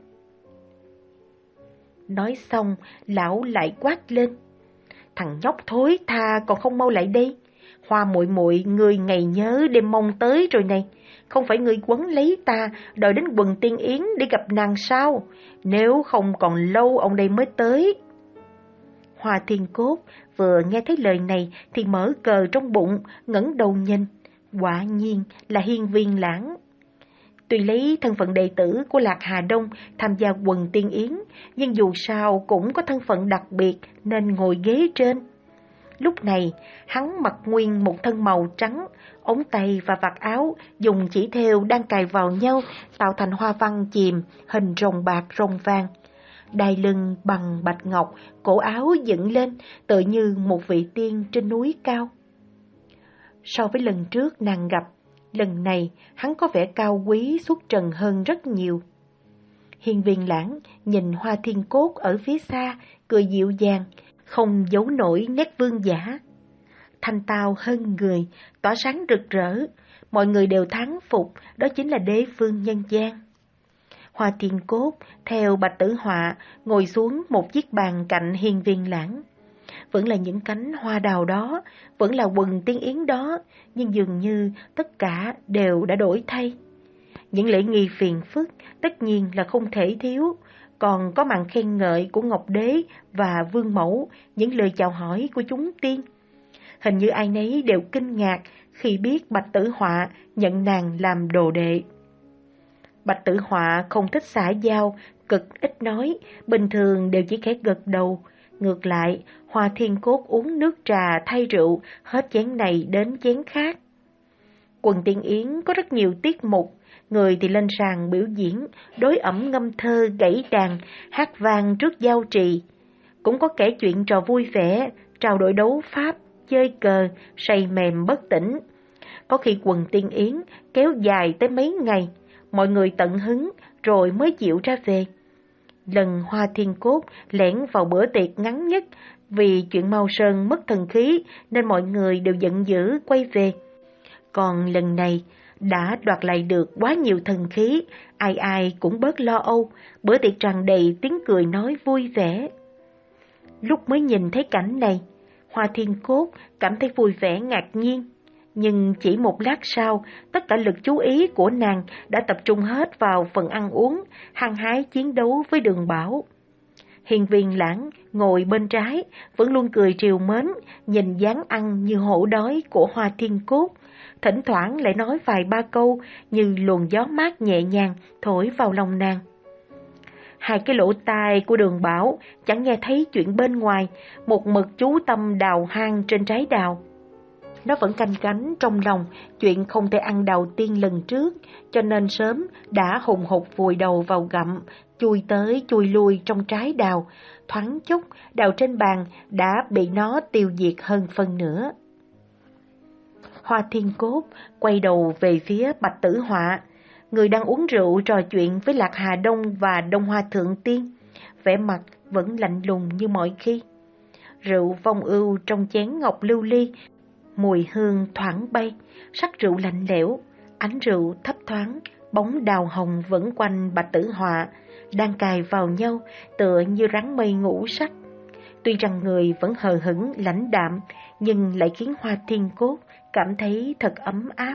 Nói xong, lão lại quát lên. Thằng nhóc thối tha còn không mau lại đây. Hoa muội muội người ngày nhớ đêm mong tới rồi này. Không phải ngươi quấn lấy ta, đòi đến quần tiên yến để gặp nàng sao? Nếu không còn lâu ông đây mới tới. Hoa Thiên Cốt vừa nghe thấy lời này thì mở cờ trong bụng, ngẩng đầu nhìn. Quả nhiên là Hiên Viên Lãng. Tuy lấy thân phận đệ tử của Lạc Hà Đông tham gia quần tiên yến, nhưng dù sao cũng có thân phận đặc biệt nên ngồi ghế trên. Lúc này, hắn mặc nguyên một thân màu trắng, ống tay và vạt áo dùng chỉ thêu đang cài vào nhau tạo thành hoa văn chìm, hình rồng bạc rồng vàng. Đai lưng bằng bạch ngọc, cổ áo dựng lên, tựa như một vị tiên trên núi cao. So với lần trước nàng gặp, lần này hắn có vẻ cao quý xuất trần hơn rất nhiều. Hiên Viên Lãng nhìn Hoa Thiên Cốt ở phía xa, cười dịu dàng, không giấu nổi nét vương giả. Thanh tao hơn người, tỏa sáng rực rỡ, mọi người đều thán phục, đó chính là đế vương nhân gian. Hoa Thiên Cốt theo Bạch Tử Họa ngồi xuống một chiếc bàn cạnh Hiên Viên Lãng. Vẫn là những cánh hoa đào đó, vẫn là quần tiên yến đó, nhưng dường như tất cả đều đã đổi thay. Những lễ nghi phiền phức tất nhiên là không thể thiếu, còn có màn khen ngợi của Ngọc Đế và Vương Mẫu, những lời chào hỏi của chúng tiên. Hình như ai nấy đều kinh ngạc khi biết Bạch Tử Họa nhận nàng làm đồ đệ. Bạch Tử Họa không thích xã giao, cực ít nói, bình thường đều chỉ khẽ gật đầu. Ngược lại, Hoa Thiên Cốt uống nước trà thay rượu, hết chén này đến chén khác. Quần tiên yến có rất nhiều tiết mục, người thì lên sàn biểu diễn, đối ẩm ngâm thơ, gảy đàn, hát vang trước giao trì. Cũng có kể chuyện trò vui vẻ, trao đổi đấu pháp, chơi cờ, say mềm bất tỉnh. Có khi quần tiên yến kéo dài tới mấy ngày, mọi người tận hứng rồi mới chịu ra về. Lần Hoa Thiên Cốt lẻn vào bữa tiệc ngắn nhất, vì chuyện Mao Sơn mất thần khí nên mọi người đều giận dữ quay về. Còn lần này đã đoạt lại được quá nhiều thần khí, ai ai cũng bớt lo âu, bữa tiệc tràn đầy tiếng cười nói vui vẻ. Lúc mới nhìn thấy cảnh này, Hoa Thiên Cốt cảm thấy vui vẻ ngạc nhiên, nhưng chỉ một lát sau, tất cả lực chú ý của nàng đã tập trung hết vào phần ăn uống, hăng hái chiến đấu với Đường Bảo. Hiền Viên Lãng ngồi bên trái, vẫn luôn cười trìu mến, nhìn dáng ăn như hổ đói của Hoa Thiên Cốt, thỉnh thoảng lại nói vài ba câu như luồng gió mát nhẹ nhàng thổi vào lòng nàng. Hai cái lỗ tai của Đường Bảo chẳng nghe thấy chuyện bên ngoài, một mực chú tâm đào hang trên trái đào. Nó vẫn canh cánh trong lòng chuyện không thể ăn đào tiên lần trước, cho nên sớm đã hùng hục vùi đầu vào gặm, chui tới chui lui trong trái đào, thoáng chốc đào trên bàn đã bị nó tiêu diệt hơn phân nửa. Hoa Thiên Cốt quay đầu về phía Bạch Tử Họa, người đang uống rượu trò chuyện với Lạc Hà Đông và Đông Hoa Thượng Tiên, vẻ mặt vẫn lạnh lùng như mọi khi. Rượu vong ưu trong chén ngọc lưu ly, mùi hương thoảng bay, sắc rượu lạnh lẽo, ánh rượu thấp thoáng, bóng đào hồng vẫn quanh Bạch Tử Họa, đang cài vào nhau tựa như rắn mây ngũ sắc. Tuy rằng người vẫn hờ hững lãnh đạm, nhưng lại khiến Hoa Thiên Cốt cảm thấy thật ấm áp.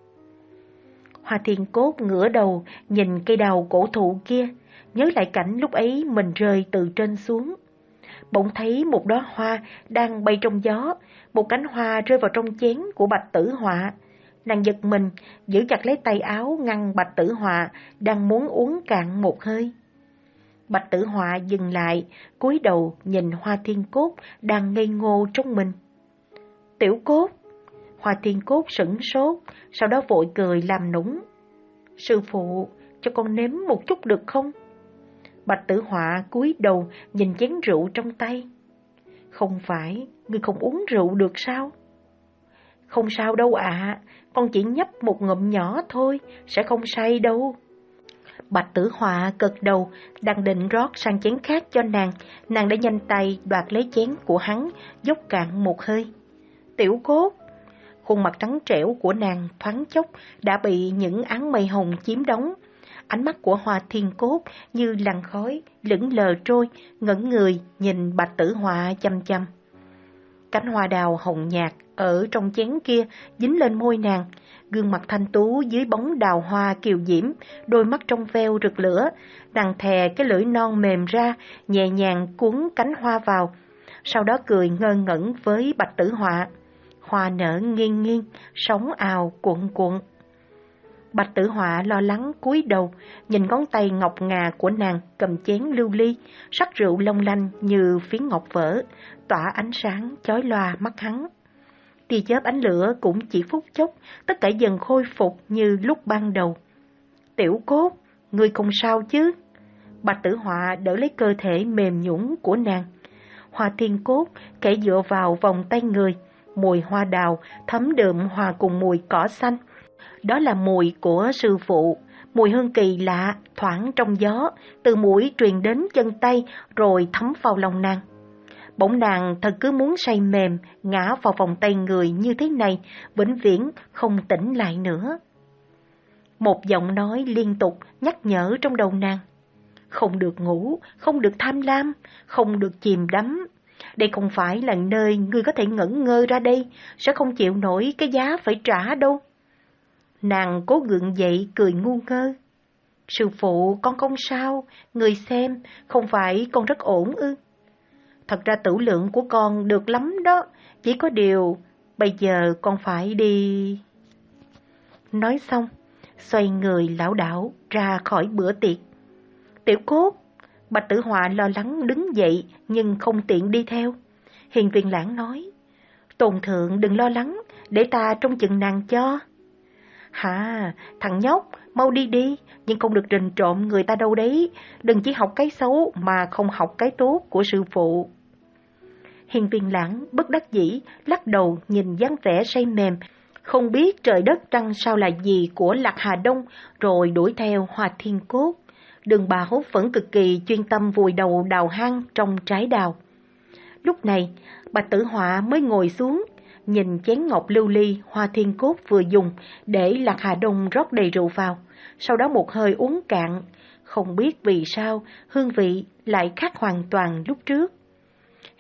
Hoa Thiên Cốt ngửa đầu nhìn cây đào cổ thụ kia, nhớ lại cảnh lúc ấy mình rơi từ trên xuống. Bỗng thấy một đóa hoa đang bay trong gió, một cánh hoa rơi vào trong chén của Bạch Tử Họa. Nàng giật mình, giữ chặt lấy tay áo ngăn Bạch Tử Họa đang muốn uống cạn một hơi. Bạch Tử Họa dừng lại, cúi đầu nhìn Hoa Thiên Cốt đang ngây ngô trong mình. Tiểu Cốt. Hoa Thiên Cốt sửng sốt, sau đó vội cười làm nũng. Sư phụ, cho con nếm một chút được không? Bạch Tử Họa cúi đầu nhìn chén rượu trong tay. Không phải, ngươi không uống rượu được sao? Không sao đâu ạ, à, con chỉ nhấp một ngụm nhỏ thôi, sẽ không say đâu. Bạch Tử Họa gật đầu, đang định rót sang chén khác cho nàng, nàng đã nhanh tay đoạt lấy chén của hắn, dốc cạn một hơi. Tiểu Cốt. Khuôn mặt trắng trẻo của nàng thoáng chốc đã bị những áng mây hồng chiếm đóng. Ánh mắt của Hoa Thiên Cốt như làn khói, lững lờ trôi, ngẩn người nhìn Bạch Tử Họa chăm chăm. Cánh hoa đào hồng nhạt ở trong chén kia dính lên môi nàng, gương mặt thanh tú dưới bóng đào hoa kiều diễm, đôi mắt trong veo rực lửa, nàng thè cái lưỡi non mềm ra, nhẹ nhàng cuốn cánh hoa vào, sau đó cười ngơ ngẩn với Bạch Tử Họa. Hoa nở nghiêng nghiêng, sóng ào cuộn cuộn. Bạch Tử Họa lo lắng cúi đầu, nhìn ngón tay ngọc ngà của nàng cầm chén lưu ly, sắc rượu long lanh như phiến ngọc vỡ, tỏa ánh sáng chói lòa mắt hắn. Tia chớp ánh lửa cũng chỉ phút chốc, tất cả dần khôi phục như lúc ban đầu. Tiểu Cốt, ngươi không sao chứ? Bạch Tử Họa đỡ lấy cơ thể mềm nhũn của nàng. Hoa Thiên Cốt kẻ dựa vào vòng tay người, mùi hoa đào thấm đượm hòa cùng mùi cỏ xanh. Đó là mùi của sư phụ, mùi hương kỳ lạ, thoảng trong gió, từ mũi truyền đến chân tay rồi thấm vào lòng nàng. Bỗng nàng thật cứ muốn say mềm, ngã vào vòng tay người như thế này, vĩnh viễn không tỉnh lại nữa. Một giọng nói liên tục nhắc nhở trong đầu nàng. Không được ngủ, không được tham lam, không được chìm đắm. Đây không phải là nơi ngươi có thể ngẩn ngơ ra đây, sẽ không chịu nổi cái giá phải trả đâu. Nàng cố gượng dậy cười ngu ngơ. Sư phụ, con không sao, người xem, không phải con rất ổn ư? Thật ra tửu lượng của con được lắm đó, chỉ có điều bây giờ con phải đi. Nói xong, xoay người lảo đảo ra khỏi bữa tiệc. Tiểu Cốt. Bạch Tử Họa lo lắng đứng dậy nhưng không tiện đi theo. Hiền Viên Lãng nói, Tôn thượng đừng lo lắng, để ta trông chừng nàng cho. Hả, thằng nhóc, mau đi đi, nhưng không được rình trộm người ta đâu đấy, đừng chỉ học cái xấu mà không học cái tốt của sư phụ. Hiền Viên Lãng bất đắc dĩ, lắc đầu nhìn dáng vẻ say mềm, không biết trời đất trăng sao là gì của Lạc Hà Đông, rồi đuổi theo Hoa Thiên Cốt. Đường Bảo vẫn cực kỳ chuyên tâm vùi đầu đào hang trong trái đào. Lúc này, Bạch Tử Họa mới ngồi xuống, nhìn chén ngọc lưu ly Hoa Thiên Cốt vừa dùng để Lạc Hà Đông rót đầy rượu vào, sau đó một hơi uống cạn, không biết vì sao hương vị lại khác hoàn toàn lúc trước.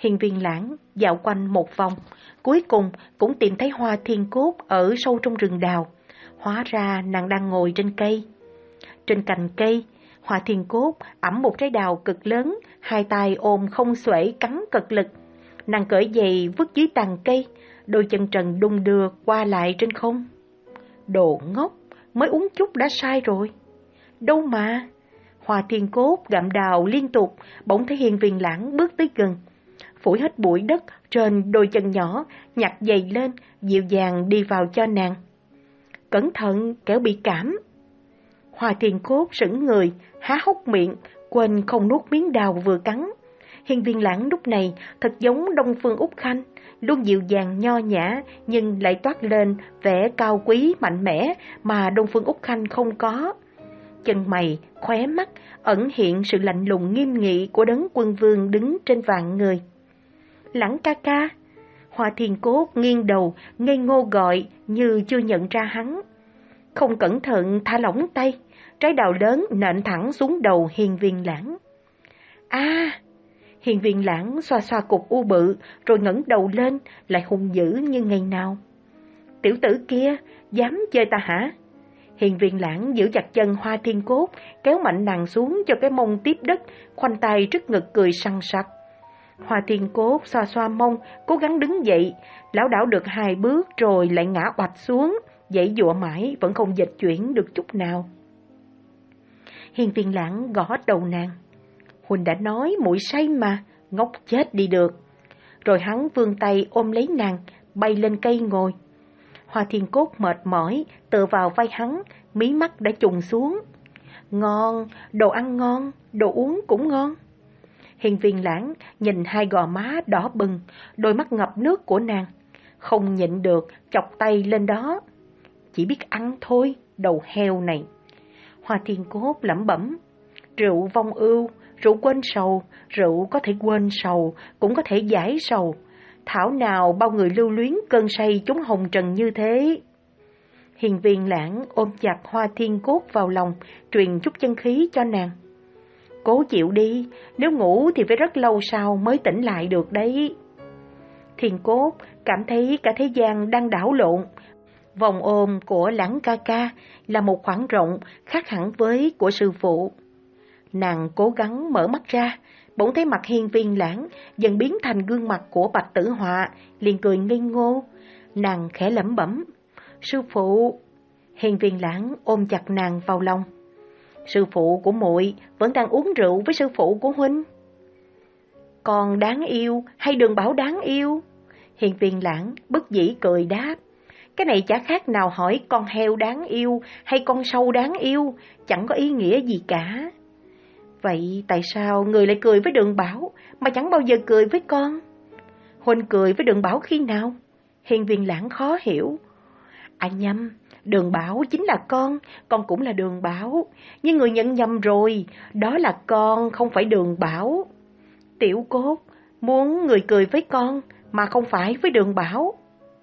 Hiên Viên Lãng dạo quanh một vòng, cuối cùng cũng tìm thấy Hoa Thiên Cốt ở sâu trong rừng đào. Hóa ra nàng đang ngồi trên cây. Trên cành cây, Hoa Thiên Cốt ẵm một trái đào cực lớn, hai tay ôm không xuể cắn cực lực. Nàng cởi giày vứt dưới tàn cây, đôi chân trần đung đưa qua lại trên không. Đồ ngốc, mới uống chút đã sai rồi. Đâu mà. Hoa Thiên Cốt gặm đào liên tục, bỗng thấy Hiên Viên Lãng bước tới gần. Phủi hết bụi đất trên đôi chân nhỏ, nhặt giày lên, dịu dàng đi vào cho nàng. Cẩn thận, kẻo bị cảm. Hoa Thiên Cốt sững người, há hốc miệng, quên không nuốt miếng đào vừa cắn. Hiên Viên Lãng lúc này thật giống Đông Phương Úc Khanh, luôn dịu dàng nho nhã nhưng lại toát lên vẻ cao quý mạnh mẽ mà Đông Phương Úc Khanh không có. Chân mày, khóe mắt ẩn hiện sự lạnh lùng nghiêm nghị của đấng quân vương đứng trên vạn người. Lãng ca ca. Hoa Thiên Cốt nghiêng đầu, ngây ngô gọi như chưa nhận ra hắn. Không cẩn thận thả lỏng tay, trái đào lớn nện thẳng xuống đầu Hiên Viên Lãng. A! À, Hiên Viên Lãng xoa xoa cục u bự, rồi ngẩng đầu lên, lại hung dữ như ngày nào. Tiểu tử kia, dám chơi ta hả? Hiên Viên Lãng giữ chặt chân Hoa Thiên Cốt, kéo mạnh nàng xuống cho cái mông tiếp đất, khoanh tay trước ngực cười sằng sặc. Hoa Thiên Cốt xoa xoa mông, cố gắng đứng dậy, lảo đảo được hai bước rồi lại ngã oạch xuống, giãy giụa mãi vẫn không dịch chuyển được chút nào. Hiên Viên Lãng gõ đầu nàng. Huynh đã nói muội say mà, ngốc chết đi được. Rồi hắn vươn tay ôm lấy nàng, bay lên cây ngồi. Hoa Thiên Cốt mệt mỏi, tựa vào vai hắn, mí mắt đã trùng xuống. Ngon, đồ ăn ngon, đồ uống cũng ngon. Hiên Viên Lãng nhìn hai gò má đỏ bừng, đôi mắt ngập nước của nàng, không nhịn được chọc tay lên đó. Chỉ biết ăn thôi, đầu heo này. Hoa Thiên Cốt lẩm bẩm, rượu vong ưu, rượu quên sầu, rượu có thể quên sầu, cũng có thể giải sầu. Thảo nào bao người lưu luyến cơn say chúng hồng trần như thế. Hiên Viên Lãng ôm chặt Hoa Thiên Cốt vào lòng, truyền chút chân khí cho nàng. Cố chịu đi, nếu ngủ thì phải rất lâu sau mới tỉnh lại được đấy. Thiên Cốt cảm thấy cả thế gian đang đảo lộn. Vòng ôm của Lãng ca ca là một khoảng rộng khác hẳn với của sư phụ. Nàng cố gắng mở mắt ra, bỗng thấy mặt Hiên Viên Lãng dần biến thành gương mặt của Bạch Tử Họa, liền cười ngây ngô. Nàng khẽ lẩm bẩm, sư phụ. Hiên Viên Lãng ôm chặt nàng vào lòng. Sư phụ của muội vẫn đang uống rượu với sư phụ của huynh. Còn đáng yêu hay Đường Bảo đáng yêu? Hiên Viên Lãng bất dĩ cười đáp. Cái này chả khác nào hỏi con heo đáng yêu hay con sâu đáng yêu, chẳng có ý nghĩa gì cả. Vậy tại sao người lại cười với Đường Bảo mà chẳng bao giờ cười với con? Huynh cười với Đường Bảo khi nào? Hiên Viên Lãng khó hiểu. À nhầm, Đường Bảo chính là con, con cũng là Đường Bảo. Nhưng người nhận nhầm rồi, đó là con, không phải Đường Bảo. Tiểu Cốt, muốn người cười với con mà không phải với Đường Bảo.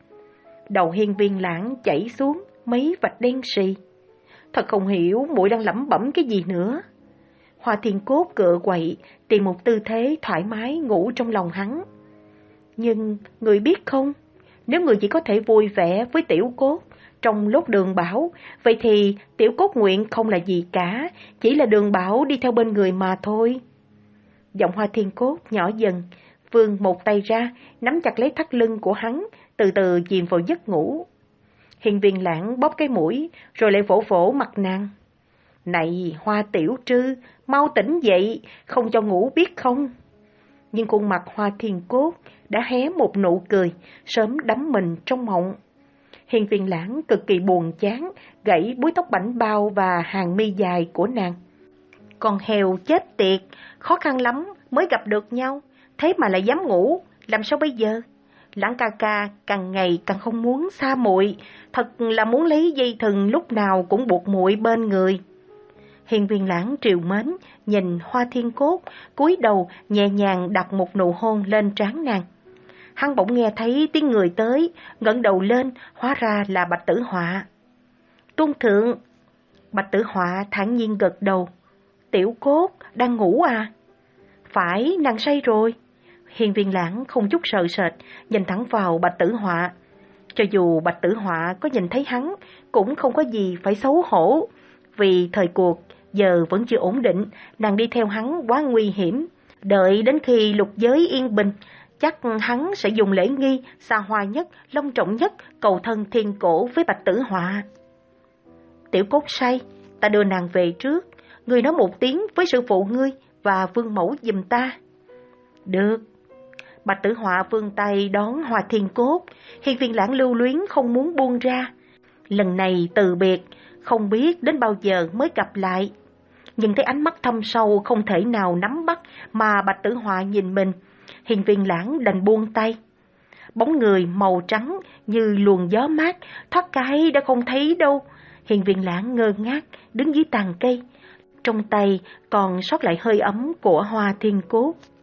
Đầu Hiên Viên Lãng chảy xuống mấy vạch đen sì. Thật không hiểu muội đang lẩm bẩm cái gì nữa. Hoa Thiên Cốt cựa quậy, tìm một tư thế thoải mái ngủ trong lòng hắn. Nhưng người biết không, nếu người chỉ có thể vui vẻ với Tiểu Cốt trong lúc Đường Bảo, vậy thì Tiểu Cốt nguyện không là gì cả, chỉ là Đường Bảo đi theo bên người mà thôi. Giọng Hoa Thiên Cốt nhỏ dần, vươn một tay ra, nắm chặt lấy thắt lưng của hắn, từ từ chìm vào giấc ngủ. Hiên Viên Lãng bóp cái mũi, rồi lại vỗ vỗ mặt nàng. Này Hoa tiểu trư, mau tỉnh dậy, không cho ngủ biết không? Nhưng khuôn mặt Hoa Thiên Cốt đã hé một nụ cười, sớm đắm mình trong mộng. Hiên Viên Lãng cực kỳ buồn chán, gãy búi tóc bảnh bao và hàng mi dài của nàng. Con heo chết tiệt, khó khăn lắm mới gặp được nhau, thế mà lại dám ngủ, làm sao bây giờ? Lãng ca ca càng ngày càng không muốn xa muội, thật là muốn lấy dây thừng lúc nào cũng buộc muội bên người. Hiên Viên Lãng trìu mến nhìn Hoa Thiên Cốt, cúi đầu nhẹ nhàng đặt một nụ hôn lên trán nàng. Hắn bỗng nghe thấy tiếng người tới, ngẩng đầu lên, hóa ra là Bạch Tử Họa. Tuân thượng. Bạch Tử Họa thản nhiên gật đầu. Tiểu Cốt đang ngủ à? Phải, nàng say rồi. Hiên Viên Lãng không chút sợ sệt, nhìn thẳng vào Bạch Tử Họa. Cho dù Bạch Tử Họa có nhìn thấy hắn, cũng không có gì phải xấu hổ. Vì thời cuộc giờ vẫn chưa ổn định, nàng đi theo hắn quá nguy hiểm. Đợi đến khi lục giới yên bình, chắc hắn sẽ dùng lễ nghi xa hoa nhất, long trọng nhất cầu thân thiên cổ với Bạch Tử Họa. Tiểu Cốt say, ta đưa nàng về trước, ngươi nói một tiếng với sư phụ ngươi và vương mẫu giùm ta. Được. Bạch Tử Họa vươn tay đón Hoa Thiên Cốt. Hiên Viên Lãng lưu luyến không muốn buông ra. Lần này từ biệt, không biết đến bao giờ mới gặp lại. Nhưng thấy ánh mắt thâm sâu không thể nào nắm bắt mà Bạch Tử Họa nhìn mình, Hiên Viên Lãng đành buông tay. Bóng người màu trắng như luồng gió mát, thoát cái đã không thấy đâu. Hiên Viên Lãng ngơ ngác đứng dưới tàn cây, trong tay còn sót lại hơi ấm của Hoa Thiên Cốt.